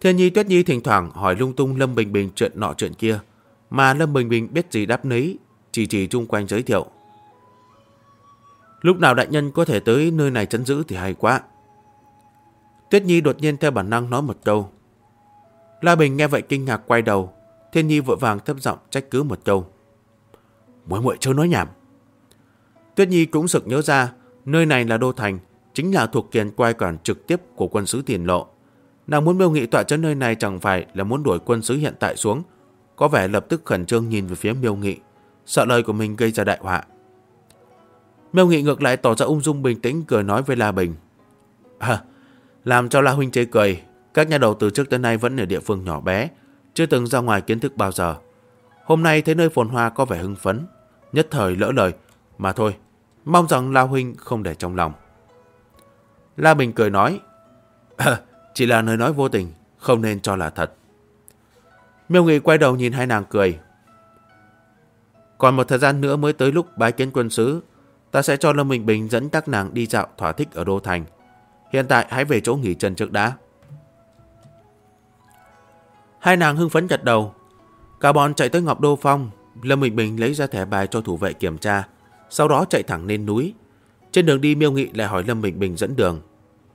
Speaker 1: Thiên Nhi, Tuyết Nhi thỉnh thoảng hỏi lung tung Lâm Bình Bình chuyện nọ chuyện kia, mà Lâm Bình Bình biết gì đáp nấy, chỉ chung quanh giới thiệu. Lúc nào đại nhân có thể tới nơi này trấn giữ thì hay quá. Tuyết Nhi đột nhiên theo bản năng nói một câu. La Bình nghe vậy kinh ngạc quay đầu. Thiên Nhi vội vàng thấp giọng trách cứ một câu. Muội muội chớ nói nhảm. Tuyết Nhi cũng sực nhớ ra, nơi này là đô thành, chính là thuộc quyền quai quản trực tiếp của quân sứ Tiền Lộ. Nàng muốn Miêu Nghị tọa trấn nơi này chẳng phải là muốn đuổi quân sứ hiện tại xuống. Có vẻ lập tức khẩn trương nhìn về phía Miêu Nghị, sợ lời của mình gây ra đại họa. Miêu Nghị ngược lại tỏ ra ung dung bình tĩnh, cười nói với La Bình. Làm cho La huynh chê cười. Các nhà đầu từ trước tới nay vẫn ở địa phương nhỏ bé, chưa từng ra ngoài kiến thức bao giờ. Hôm nay thấy nơi phồn hoa có vẻ hưng phấn, nhất thời lỡ lời mà thôi. Mong rằng La huynh không để trong lòng. La Bình cười nói. Chỉ là lời nói vô tình, không nên cho là thật. Miêu Nghị quay đầu nhìn hai nàng cười. Còn một thời gian nữa mới tới lúc bái kiến quân sứ, ta sẽ cho Lâm Bình Bình dẫn các nàng đi dạo thỏa thích ở đô thành. Hiện tại hãy về chỗ nghỉ chân trước đã. Hai nàng hưng phấn gật đầu. Cả bọn chạy tới Ngọc Đô Phong. Lâm Bình Bình lấy ra thẻ bài cho thủ vệ kiểm tra, sau đó chạy thẳng lên núi. Trên đường đi Miêu Nghị lại hỏi Lâm Bình Bình dẫn đường.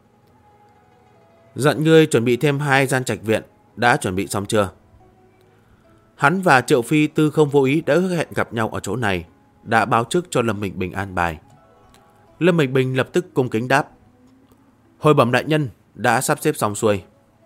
Speaker 1: Dặn ngươi chuẩn bị thêm 2 gian trạch viện, đã chuẩn bị xong chưa? Hắn và Triệu Phi tư không vô ý đã hẹn gặp nhau ở chỗ này, đã báo trước cho Lâm Bình Bình an bài. Lâm Bình Bình lập tức cung kính đáp. Hồi bẩm đại nhân, đã sắp xếp xong xuôi.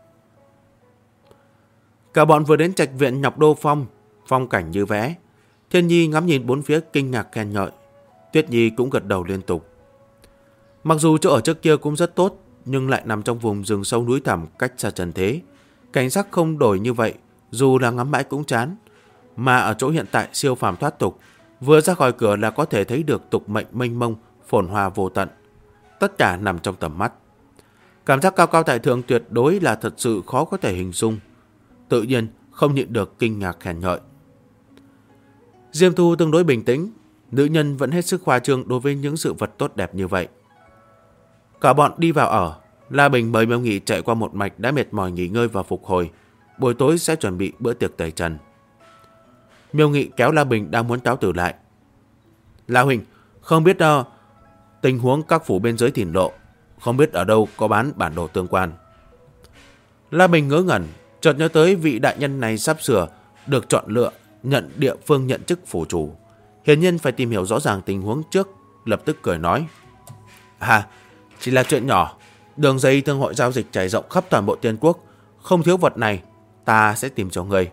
Speaker 1: Cả bọn vừa đến trạch viện Ngọc Đô Phong, phong cảnh như vẽ. Thiên Nhi ngắm nhìn bốn phía kinh ngạc khen ngợi. Tuyết Nhi cũng gật đầu liên tục. Mặc dù chỗ ở trước kia cũng rất tốt, nhưng lại nằm trong vùng rừng sâu núi thẳm cách xa trần thế. Cảnh sắc không đổi như vậy, dù là ngắm mãi cũng chán. Mà ở chỗ hiện tại siêu phàm thoát tục, vừa ra khỏi cửa là có thể thấy được tục mệnh mênh mông, phồn hoa vô tận. Tất cả nằm trong tầm mắt. Cảm giác cao cao tại thượng tuyệt đối là thật sự khó có thể hình dung. Tự nhiên không nhịn được kinh ngạc khen ngợi. Diêm Thu tương đối bình tĩnh, nữ nhân vẫn hết sức khoa trương đối với những sự vật tốt đẹp như vậy. Cả bọn đi vào ở. La Bình mời Miêu Nghị chạy qua một mạch đã mệt mỏi nghỉ ngơi và phục hồi. Buổi tối sẽ chuẩn bị bữa tiệc tẩy trần. Miêu Nghị kéo La Bình đang muốn cáo từ lại. La huynh, không biết tình huống các phủ bên dưới Tiền Lộ, không biết ở đâu có bán bản đồ tương quan. La Bình ngớ ngẩn, chợt nhớ tới vị đại nhân này sắp sửa được chọn lựa nhận địa phương nhận chức phủ chủ, hiển nhiên phải tìm hiểu rõ ràng tình huống trước. Lập tức cười nói. Chỉ là chuyện nhỏ. Đường dây thương hội giao dịch trải rộng khắp toàn bộ Tiên Quốc, không thiếu vật này, ta sẽ tìm cho người.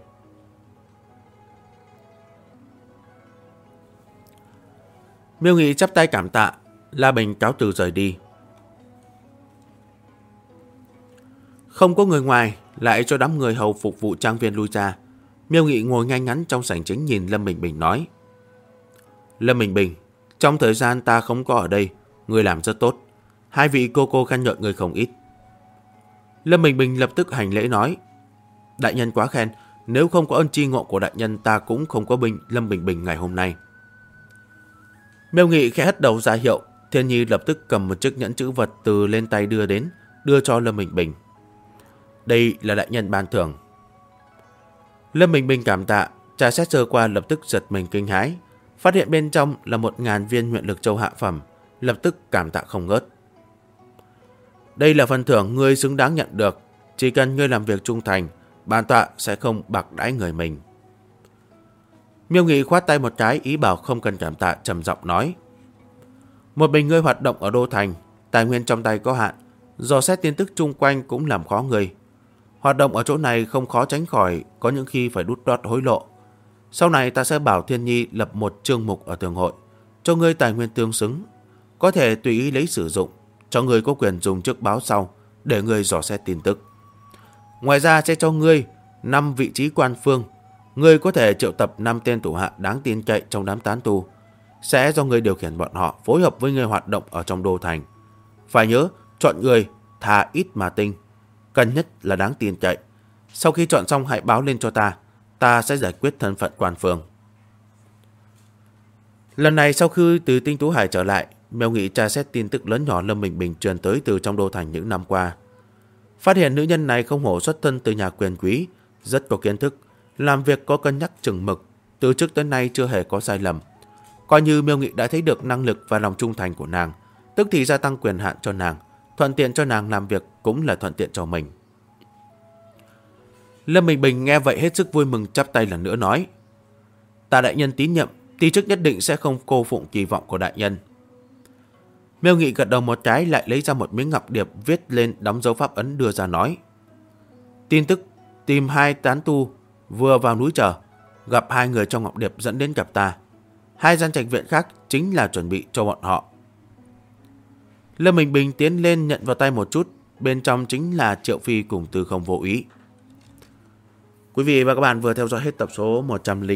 Speaker 1: Miêu Nghị chắp tay cảm tạ. La Bình cáo từ rời đi. Không có người ngoài, lại cho đám người hầu phục vụ trang viên lui ra. Miêu Nghị ngồi ngay ngắn trong sảnh chính nhìn Lâm Bình Bình nói. Lâm Bình Bình, trong thời gian ta không có ở đây, người làm rất tốt. 2 vị cô khen ngợi người không ít. Lâm Bình Bình lập tức hành lễ nói. Đại nhân quá khen, nếu không có ơn tri ngộ của đại nhân ta cũng không có Lâm Bình Bình ngày hôm nay. Miêu Nghị khẽ hất đầu ra hiệu. Thiên Nhi lập tức cầm một chiếc nhẫn chữ vật từ lên tay đưa đến, đưa cho Lâm Bình Bình. Đây là đại nhân ban thưởng. Lâm Bình Bình cảm tạ, trà xét sơ qua lập tức giật mình kinh hãi, phát hiện bên trong là 1000 viên nguyện lực châu hạ phẩm, lập tức cảm tạ không ngớt. Đây là phần thưởng ngươi xứng đáng nhận được, chỉ cần ngươi làm việc trung thành, bản tọa sẽ không bạc đãi người mình. Miêu Nghị khoát tay một cái, ý bảo không cần cảm tạ, trầm giọng nói. Một mình ngươi hoạt động ở đô thành, tài nguyên trong tay có hạn, dò xét tin tức chung quanh cũng làm khó ngươi. Hoạt động ở chỗ này không khó tránh khỏi có những khi phải đút đót hối lộ. Sau này ta sẽ bảo Thiên Nhi lập một chương mục ở thường hội, cho ngươi tài nguyên tương xứng, có thể tùy ý lấy sử dụng, cho ngươi có quyền dùng trước báo sau để ngươi dò xét tin tức. Ngoài ra sẽ cho ngươi 5 vị trí quan phương, ngươi có thể triệu tập 5 tên thủ hạ đáng tin cậy trong đám tán tu, sẽ do ngươi điều khiển bọn họ phối hợp với ngươi hoạt động ở trong đô thành. Phải nhớ chọn người thà ít mà tinh, cần nhất là đáng tin cậy. Sau khi chọn xong hãy báo lên cho ta sẽ giải quyết thân phận quan phương. Lần này sau khi từ Tinh Tú Hải trở lại, Miêu Nghị tra xét tin tức lớn nhỏ Lâm Bình Bình truyền tới từ trong đô thành những năm qua. Phát hiện nữ nhân này không hổ xuất thân từ nhà quyền quý, rất có kiến thức, làm việc có cân nhắc chừng mực, từ trước tới nay chưa hề có sai lầm. Coi như Miêu Nghị đã thấy được năng lực và lòng trung thành của nàng, tức thì gia tăng quyền hạn cho nàng, thuận tiện cho nàng làm việc cũng là thuận tiện cho mình. Lâm Bình Bình nghe vậy hết sức vui mừng, chắp tay lần nữa nói: "Ta đại nhân tín nhiệm, ti chức nhất định sẽ không cô phụng kỳ vọng của đại nhân." Miêu Nghị gật đầu một cái, lại lấy ra một miếng ngọc điệp viết lên đóng dấu pháp ấn đưa ra nói: "Tin tức tìm 2 tán tu vừa vào núi chờ, gặp 2 người trong ngọc điệp dẫn đến gặp ta. 2 gian trạch viện khác chính là chuẩn bị cho bọn họ." Lâm Bình Bình tiến lên nhận vào tay một chút, bên trong chính là Triệu Phi cùng Tư Không Vô Ý. Quý vị và các bạn vừa theo dõi hết tập số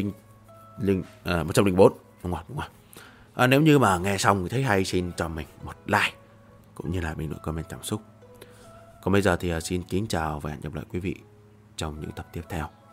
Speaker 1: 104. Đúng rồi. Nếu như mà nghe xong thấy hay, xin cho mình một like cũng như là bình luận comment cảm xúc. Còn bây giờ thì xin kính chào và hẹn gặp lại quý vị trong những tập tiếp theo.